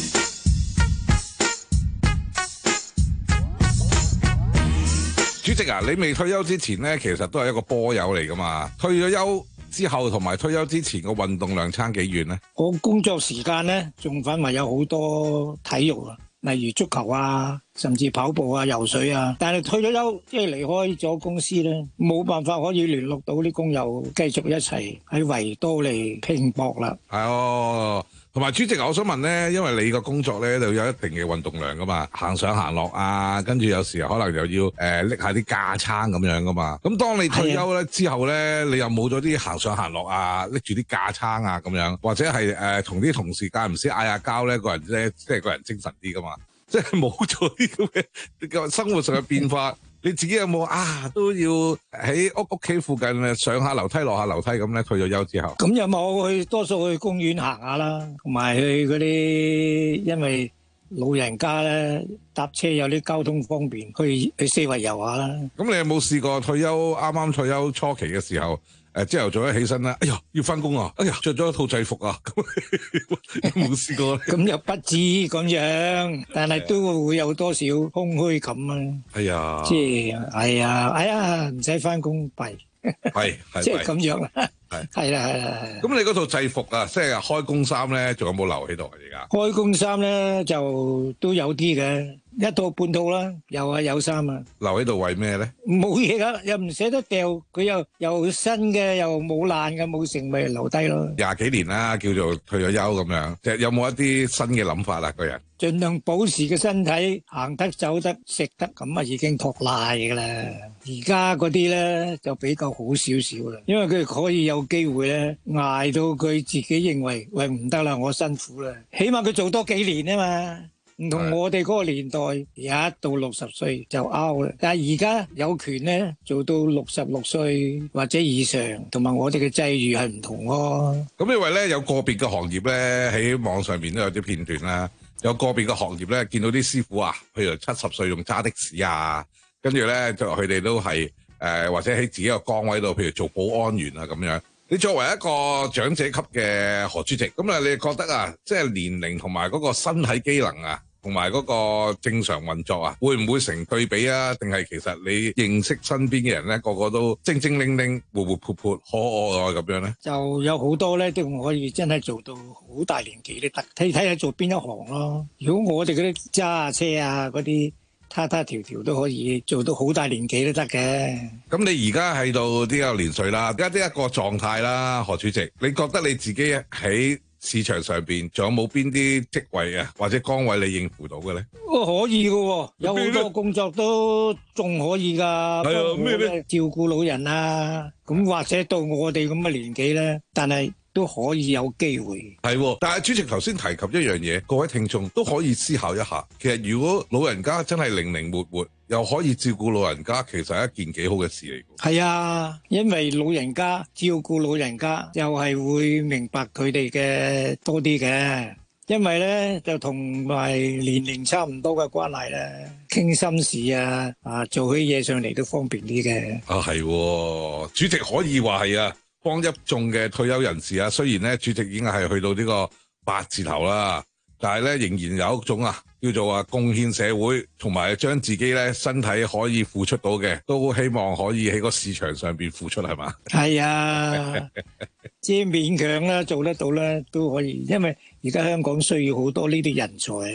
主席啊，你未退休之前咧，其實都係一個波友嚟噶嘛。退咗休之後同埋退休之前個運動量差幾遠咧？ 我工作時間咧，仲反為有好多體育啊。例如足球啊，甚至跑步啊、游水啊，但係退咗休，即係離開咗公司咧，冇辦法可以聯絡到啲工友，繼續一齊喺維多利拼搏啦。 係哦，同埋主席，我想問咧，因為你個工作咧就有一定嘅運動量噶嘛，行上行落啊，跟住有時可能又要誒拎下啲架撐咁樣噶嘛。咁當你退休咧之後咧，你又冇咗啲行上行落啊，拎住啲架撐啊咁樣，或者係誒同啲同事間唔時嗌下交咧，個人咧即係個人精神啲噶嘛。即係冇咗啲咁嘅生活上嘅變化，你自己有冇啊？都要喺屋屋企附近上下樓梯落下樓梯咁咧？退咗休之後， 咁有冇去多數去公園行下啦，同埋去嗰啲，因為老人家咧搭車有啲交通方便，去去四圍遊下啦。咁你有冇試過退休啱啱退休初期嘅時候？誒，朝頭早一起身啦，哎呀，要翻工啊，哎呀，着咗一套制服啊，咁有冇試過咧？ 咁又不至於咁樣，但係都會有多少空虛感啊。 哎呀， 即係，哎呀，哎呀，唔使翻工弊， 係係即係咁樣啦。 係係啦係啦。 咁你嗰套制服啊，即係開工衫咧，仲有冇留喺度啊？而家開工衫咧就都有啲嘅。一套半套啦，有啊有衫啊， 留喺度為咩咧？ 冇嘢噶，又唔捨得掉，佢又又新嘅，又冇爛嘅，冇成咪留低咯。 廿幾年啦，叫做退咗休咁樣，即係有冇一啲新嘅諗法啊？個人盡量保持個身體，行得走得食得，咁啊已經托賴噶啦。而家嗰啲咧就比較好少少啦，因為佢可以有機會咧捱到佢自己認為喂唔得啦，我辛苦啦，起碼佢做多幾年啊嘛。唔同我哋嗰個年代，一到六十歲就 out 啦。但係而家有權咧做到六十六歲或者以上，同埋我哋嘅際遇係唔同咯。 咁因為咧有個別嘅行業咧喺網上面都有啲片段啦，有個別嘅行業咧見到啲師傅啊，譬如七十歲仲揸的士啊，跟住咧就佢哋都係誒、呃、或者喺自己個崗位度，譬如做保安員啊咁樣。你作為一個長者級嘅何主席，咁啊，你覺得啊，即係年齡同埋嗰個身體機能啊，同埋嗰個正常運作啊，會唔會成對比啊？定係其實你認識身邊嘅人咧，個個都精精靈靈、活活潑潑、可愛咁樣咧？ 就有好多咧，都可以真係做到好大年紀都得，睇睇下做邊一行咯。如果我哋嗰啲揸車啊，嗰啲。他他條條都可以做到好大年紀都得嘅。 咁你而家喺度呢個年歲啦，而家呢一個狀態啦，何主席，你覺得你自己喺市場上邊仲有冇邊啲職位啊，或者崗位你應付到嘅咧？ 哦，可以嘅，有好多工作都仲可以噶。係啊，咩咧？照顧老人啊，咁或者到我哋咁嘅年紀咧，但係都可以有機會。 係，但係主席頭先提及一樣嘢，各位聽眾都可以思考一下。其實如果老人家真係靈靈活活，又可以照顧老人家，其實係一件幾好嘅事嚟嘅。係啊，因為老人家照顧老人家，又係會明白佢哋嘅多啲嘅。因為咧就同埋年齡差唔多嘅關係咧，傾心事啊，啊做起嘢上嚟都方便啲嘅。 啊係，主席可以話係啊。幫一眾嘅退休人士啊，雖然咧主席已經係去到呢個八字頭啦，但係咧仍然有一種啊叫做啊貢獻社會，同埋將自己咧身體可以付出到嘅，都希望可以喺個市場上邊付出，係嘛？ 係啊，即係勉強啦，做得到啦都可以，因為而家香港需要好多呢啲人才啊。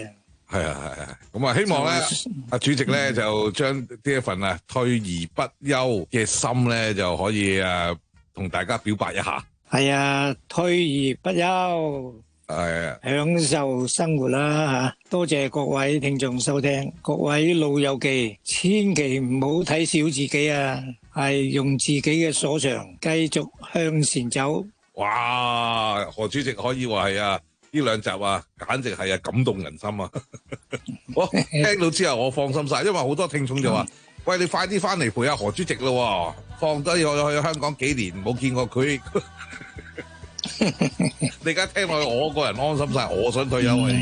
係啊係啊，咁啊希望咧，阿主席咧就將呢一份啊退而不休嘅心咧就可以誒同大家表白一下。 係啊，退而不休。 係啊， 享受生活啦吓！多謝各位聽眾收聽，各位老友記，千祈唔好睇小自己啊！係用自己嘅所長，繼續向前走。 哇！何主席可以話係啊，呢兩集啊，簡直係啊感動人心啊！我聽到之後我放心晒，因為好多聽眾就話：喂，你快啲翻嚟陪下何主席咯，放低我去香港幾年冇見過佢。你而家聽落去，我個人安心晒，我想退休啊！而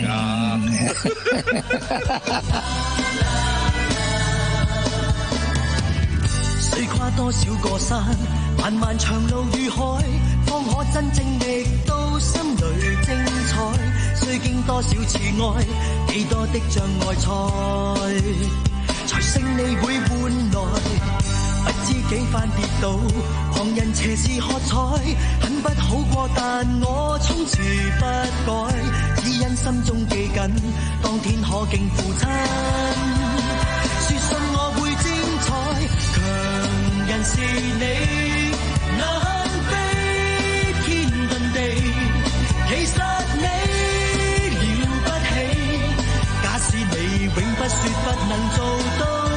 家須跨多少個山，漫漫長路與海，方可真正覓到心裏精彩。須經多少次愛，幾多的障礙賽，才勝利會換來。不知幾番跌倒，旁人斜視喝彩，很不好過，但我從此不改，只因心中記緊，當天可敬父親。說信我會精彩，強人是你，能飛天遁地，其實你了不起，假使你永不說不能做到。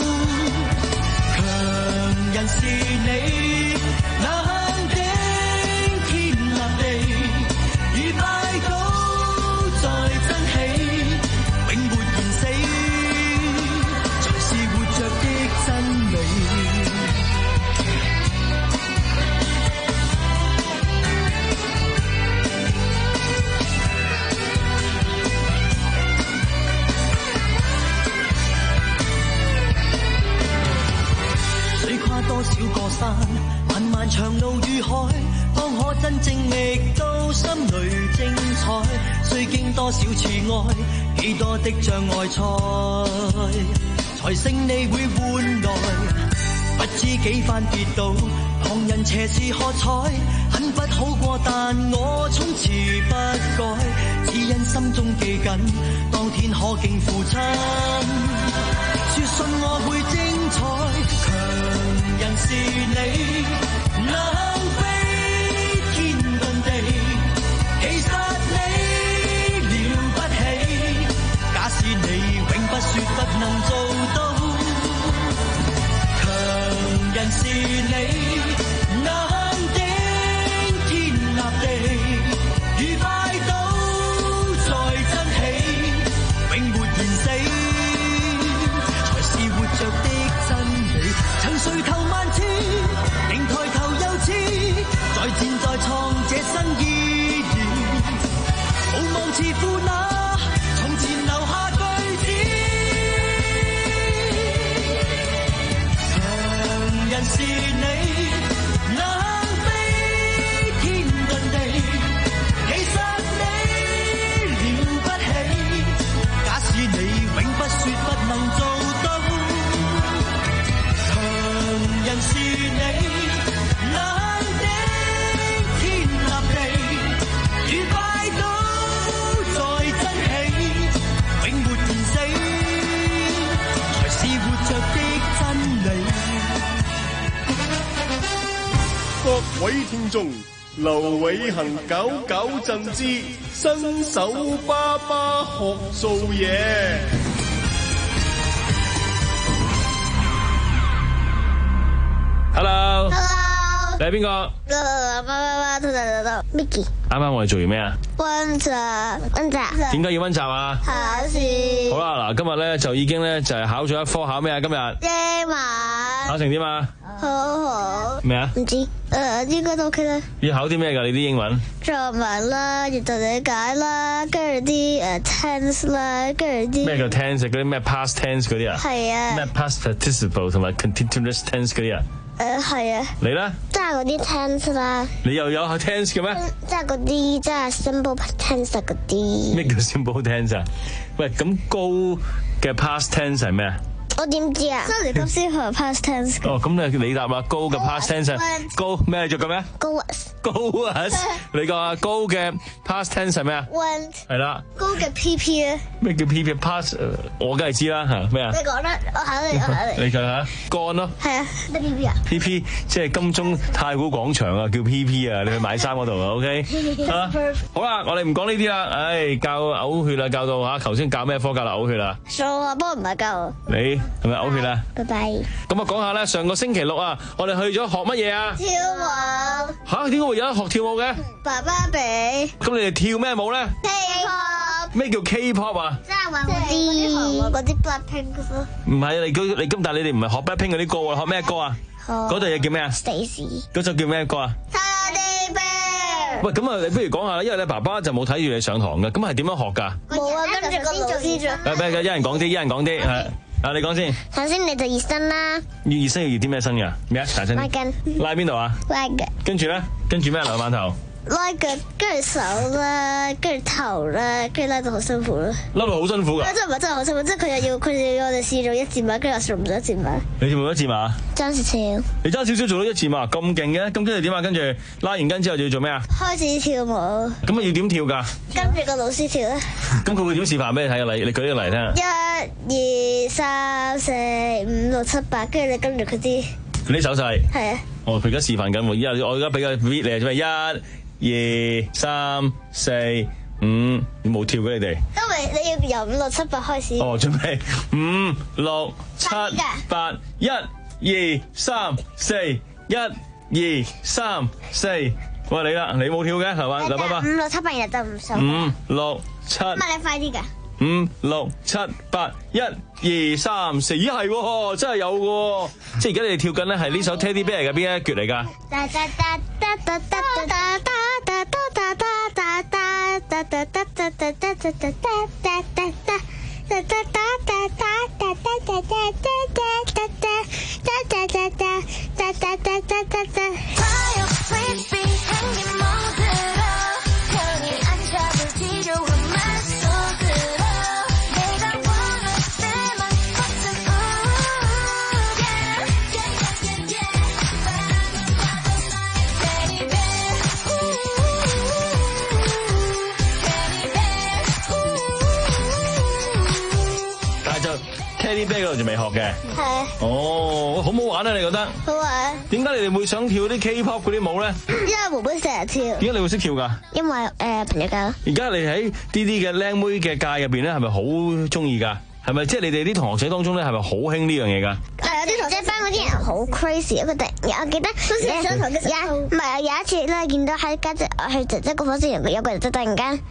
人是你，能頂天立地，如拜倒在真氣，永沒言死，才是活着的真理。多少個山，漫漫長路與海，方可真正覓到心裏精彩。須經多少次愛，幾多的障礙賽，才勝利會換來。不知幾番跌倒，旁人斜視喝彩，很不好過，但我從此不改，只因心中記緊，當天可敬父親。說信我會精彩，強人是你，能飛天遁地，其實你了不起，假使你永不說不能做到，強人是你，能頂天立地，如拜倒在真氣，永沒言死，活着的真理，曾垂頭萬次，仍抬頭又次，再戰再創這新意義，無望自負那從前留下句子，強人是你，能飛天遁地，其實你了不起，假使你永不說不能做，人是你，能頂天立地，如拜倒在真氣，永沒言死，才是活着的真理。 各位聽眾，劉偉恒九九陣之新手爸爸學做嘢。 Hello， Hello， 你係邊個？ 媽媽媽媽 Mickey。 啱啱我哋做完咩啊？ 溫習，溫習。 點解要溫習啊？ 考試。 好啦，嗱，今日咧就已經咧就係考咗一科，考咩啊？今日英文。 考成點啊？ 好好。 咩啊？ 唔知，誒，應該都 OK 啦。 要考啲咩㗎？你啲英文？ 作文啦，閱讀理解啦，跟住啲誒 tense 啦，跟住啲咩叫 tense？嗰啲咩 past tense 嗰啲啊？ 係啊。 咩 past participle 同埋 continuous tense 嗰啲啊？ 誒係啊。 你咧？ 即係嗰啲 tense 啦。 你又有考 tense 嘅咩？ 即係嗰啲即係 simple tense 嗰啲。 咩叫 simple tense 啊？喂，咁高嘅 past tense 係咩啊？ 誒我點知啊？所以你先學 past tense。 哦，咁你你答啦，高嘅 past tense，高咩做嘅咩？ 高啊！ 高啊！你個高嘅 past tense 係咩啊 ？Went 係啦。 高嘅 P P 咧？ 咩叫 P P？Past 我梗係知啦嚇，咩啊？ 你講啦，我考你，我考你。 你講下乾咯。 係啊，咩 P P 啊 ？P P 即係金鐘太古廣場啊，叫 P P 啊，你去買衫嗰度啊 ，OK？ 啊，好啦，我哋唔講呢啲啦，唉，教嘔血啦，教到嚇，頭先教咩科教啦，嘔血啦。 數學不過唔係教我。 你係咪嘔血啦？ 拜拜。 咁啊，講下咧，上個星期六啊，我哋去咗學乜嘢啊？ 跳舞。 嚇？點解會有得學跳舞嘅？ 爸爸俾。 咁你哋跳咩舞咧 ？K-pop。 咩叫 K-pop 啊？ 即係話嗰啲嗰啲 Blackpink 咯。 唔係，你你咁，但係你哋唔係學 Blackpink 嗰啲歌喎，學咩歌啊？嗰隊嘢叫咩啊 ？Stacy。 嗰首叫咩歌啊 ？Teddy Bear。 喂，咁啊，你不如講下啦，因為你爸爸就冇睇住你上堂嘅，咁係點樣學㗎？ 冇啊，跟住個老師做。 誒，俾一人講啲，一人講啲，係啊，你講先。 首先你就熱身啦。 要熱身要熱啲咩身㗎？咩啊？大聲啲。 拉筋。 拉邊度啊？ 拉腳。 跟住咧，跟住咩？兩板頭。 拉腳，跟住手啦，跟住頭啦，跟住拉到好辛苦啦。 拉到好辛苦㗎？ 真係唔係真係好辛苦，即係佢又要佢哋要我哋試做一字馬，跟住我做唔到一字馬。 你做唔到一字馬？ 爭少少。 你爭少少做到一字馬，咁勁嘅？咁跟住點啊？跟住拉完筋之後就要做咩啊？ 開始跳舞。 咁啊要點跳㗎？ 跟住個老師跳咧。 咁佢會點示範俾你睇啊？你你舉啲嚟聽下。 一、二、三、四、五、六、七、八，跟住你跟住佢啲。 佢啲手勢。係啊。哦，佢而家示範緊喎，依家我而家俾個 beat 你係做咩？一。二三四五，冇跳嘅你哋。 因為你要由五六七八開始。 哦，準備五六七八，一二三四，一二三四。喂，你啦，你冇跳嘅係嘛？嚟爸爸。 五六七八日就唔數。 五六七。 乜你快啲㗎？ 五六七八，一二三四，咦係喎，真係有喎！即係而家你哋跳緊咧，係呢首 Teddy Bear 嘅邊一橛嚟㗎？Teddy Bear 嗰度仲未學嘅，係哦，好唔好玩啊？你覺得？ 好玩。點解你哋會想跳啲 K-pop 嗰啲舞咧？ 因為妹妹成日跳。 點解你會識跳㗎？ 因為誒朋友教。而家你喺呢啲嘅靚妹嘅界入邊咧，係咪好中意㗎？係咪即係你哋啲同學仔當中咧，係咪好興呢樣嘢㗎？ 係有啲同學班嗰啲人好 crazy，佢哋我記得有上堂嘅時候，唔係啊，有一次咧見到喺家姐去姐姐個房先，有個人就突然間。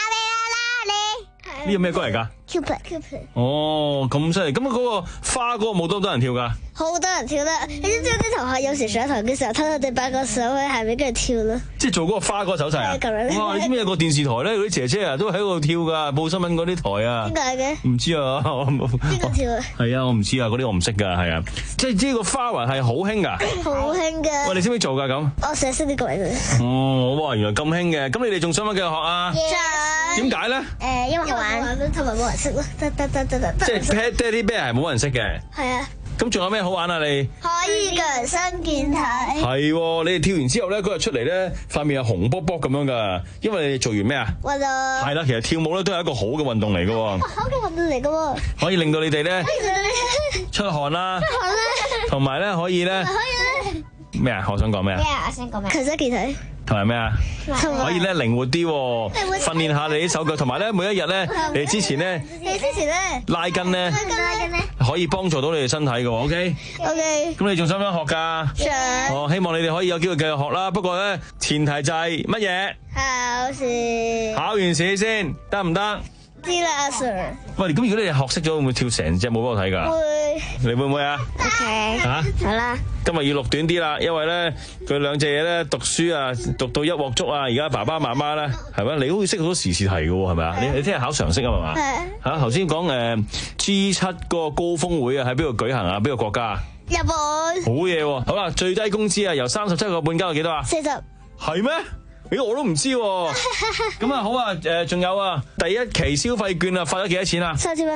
呢個咩歌嚟㗎 ？Cupid Cupid。 哦，咁犀利！咁啊，嗰個花嗰個舞多唔多人跳㗎？ 好多人跳得，你知唔知啲同學有時上堂嘅時候，偷偷哋擺個手喺下面跟住跳咯。 即係做嗰個花嗰個手勢啊！哇！你知唔知有個電視台咧，嗰啲姐姐啊都喺度跳㗎，報新聞嗰啲台啊。 點解嘅？ 唔知啊， 邊個跳啊？ 係啊，我唔知啊，嗰啲我唔識㗎，係啊。即係呢個花環係好興㗎。 好興㗎。 喂，你識唔識做㗎咁？ 我成日識呢個嚟嘅。 哦，哇！原來咁興嘅，咁你哋仲想唔想繼續學啊？點解咧？ 誒，因為好玩，同埋冇人識咯。得得得得得。 即係 Teddy Bear 係冇人識嘅。 係啊。 咁仲有咩好玩啊？你可以個人身健體。 係喎，你哋跳完之後咧，嗰日出嚟咧，塊面係紅卜卜咁樣噶，因為你哋做完咩啊？ 運動。係啦，其實跳舞咧都係一個好嘅運動嚟嘅。 好嘅運動嚟嘅。可以令到你哋咧出汗啦。出汗啦。同埋咧可以咧。可以咧。咩啊？我想講咩啊？ 咩啊？我想講咩？強身健體。 同埋咩啊？可以咧靈活啲，訓練下你啲手腳，同埋咧每一日咧，你之前咧， 你之前咧拉筋咧， 拉筋咧， 可以幫助到你哋身體嘅，OK？OK。咁你仲想唔想學㗎？ 想。 哦，希望你哋可以有機會繼續學啦。不過咧，前提就係乜嘢？ 考試。 考完試先得唔得？ 知啦，阿 Sir。 喂，咁如果你哋學識咗，會唔會跳成隻舞俾我睇㗎？ 會。 你會唔會啊 ？OK。 嚇？ 好啦。 今日要錄短啲啦，因為咧佢兩隻嘢咧讀書啊，讀到一鑊粥啊！而家爸爸媽媽咧係咪？你好似識好多時事題嘅喎，係咪啊？你你聽日考常識啊嘛？係。嚇，頭先講誒 G 七嗰個高峰會啊，喺邊度舉行啊？邊個國家？ 日本。 好嘢喎！好啦，最低工資啊，由三十七個半加到幾多啊？ 四十。 係咩？咦，我都唔知喎。咁啊好啊，誒仲有啊，第一期消費券啊，發咗幾多錢啊？ 三千蚊。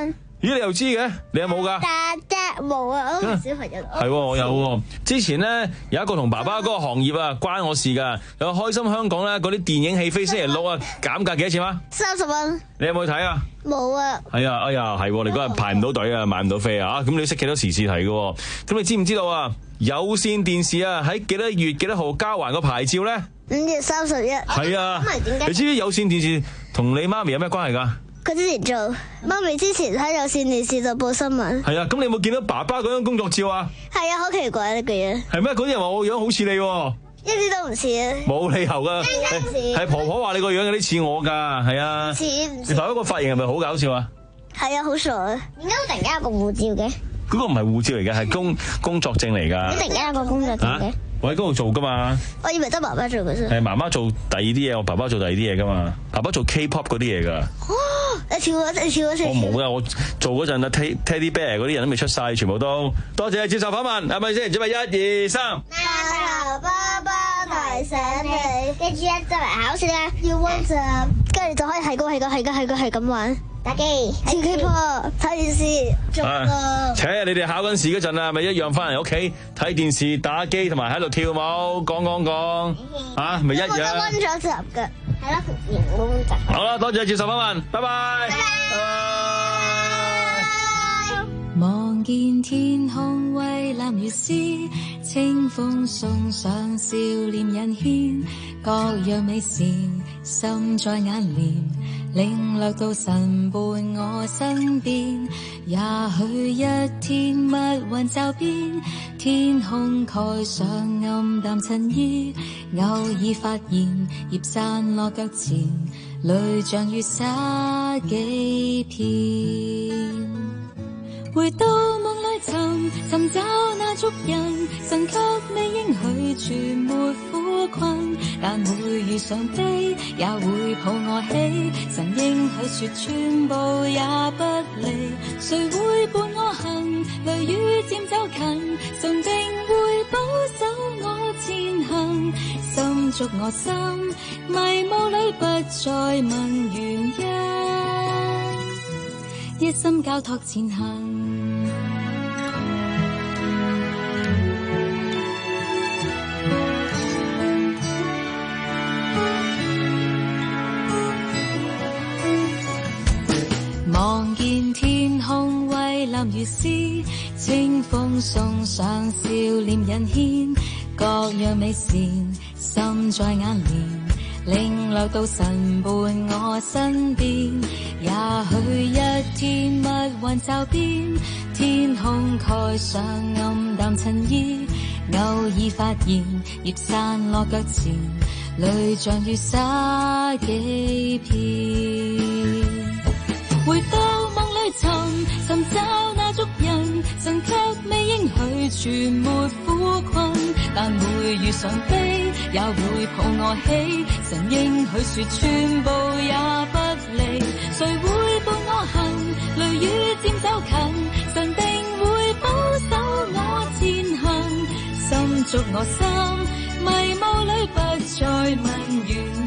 咦，你又知嘅？你有冇㗎？ 但隻冇啊，我都係小朋友。 係喎，我有喎。之前咧有一個同爸爸嗰個行業啊，關我事㗎。有開心香港咧，嗰啲電影戲飛星期六啊，減價幾多錢啊？ 三十蚊。 你有冇去睇啊？ 冇啊。 係啊，哎呀，係喎，你嗰日排唔到隊啊，買唔到飛啊，咁你識幾多時事題嘅喎？咁你知唔知道啊？有線電視啊，喺幾多月幾多號交還個牌照咧？ 五月三十一。 係啊。 咁係點解？ 你知唔知有線電視同你媽咪有咩關係㗎？ 佢之前做，媽咪之前喺有線電視度報新聞。 係啊，咁你有冇見到爸爸嗰張工作照啊？ 係啊，好奇怪呢個嘢。 係咩？嗰啲人話我樣好似你喎。 一啲都唔似啊！ 冇理由㗎，係婆婆話你個樣有啲似我㗎，係啊。似唔似？你頭一個髮型係咪好搞笑啊？ 係啊，好傻啊！點解會突然間有個護照嘅？ 嗰個唔係護照嚟嘅，係工工作證嚟㗎。 你突然間有個工作證嘅？ 我喺嗰度做㗎嘛。 我以為得爸爸做嘅啫。 係媽媽做第二啲嘢，我爸爸做第二啲嘢㗎嘛。爸爸做 K-pop 嗰啲嘢㗎。 你跳啊！你跳啊！ 我冇㗎，我做嗰陣啊 Teddy Bear 嗰啲人都未出晒，全部都。多謝接受訪問，係咪先？準備一二三。 頭爸爸提醒你，記住啊，就嚟考試啦，要溫習，跟住就可以係個係個係個係個係咁玩。打機、跳 K-pop、睇電視、做歌。 且你哋考緊試嗰陣啊，咪一樣翻嚟屋企睇電視、打機同埋喺度跳舞、講講講，啊，咪一樣。我都溫咗習㗎，係啦，平時冇溫習。 好啦，多謝接受訪問，拜拜。拜拜。望見天空蔚藍如絲，清風送上笑臉引牽，各樣美善心在眼簾。領略到神伴我身邊，也許一天密雲驟變，天空蓋上暗淡襯衣，偶爾發現葉散落腳前，淚像雨灑幾片。回到夢裏尋尋找那足印，神給你應許全沒苦困，但每遇上悲也會抱我起，神應許說全部也不離，誰會伴我行？雷雨漸走近，神定會保守我前行，心捉我心，迷霧裏不再問原因，一心交託前行。望見天空蔚藍如絲，清風送上笑臉引牽，各樣美善心在眼簾，領略到神伴我身邊，也許一天密雲驟變，天空蓋上暗淡襯衣，偶爾發現葉散落腳前，淚像雨灑幾片。回到夢裏尋尋找那足印，神給你應許全沒苦困，但每遇上悲也會抱我起，神應許說全部也不離，誰會伴我行？雷雨漸走近，神定會保守我前行，心捉我心，迷霧裏不再問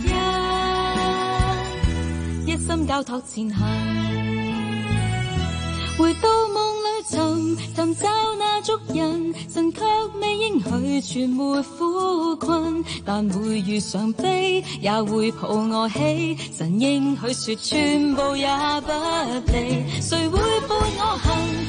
原因，一心交託前行。回到夢裏尋尋找那足印，神給你應許全沒苦困，但每遇上悲也會抱我起，神應許說全部也不離，誰會伴我行？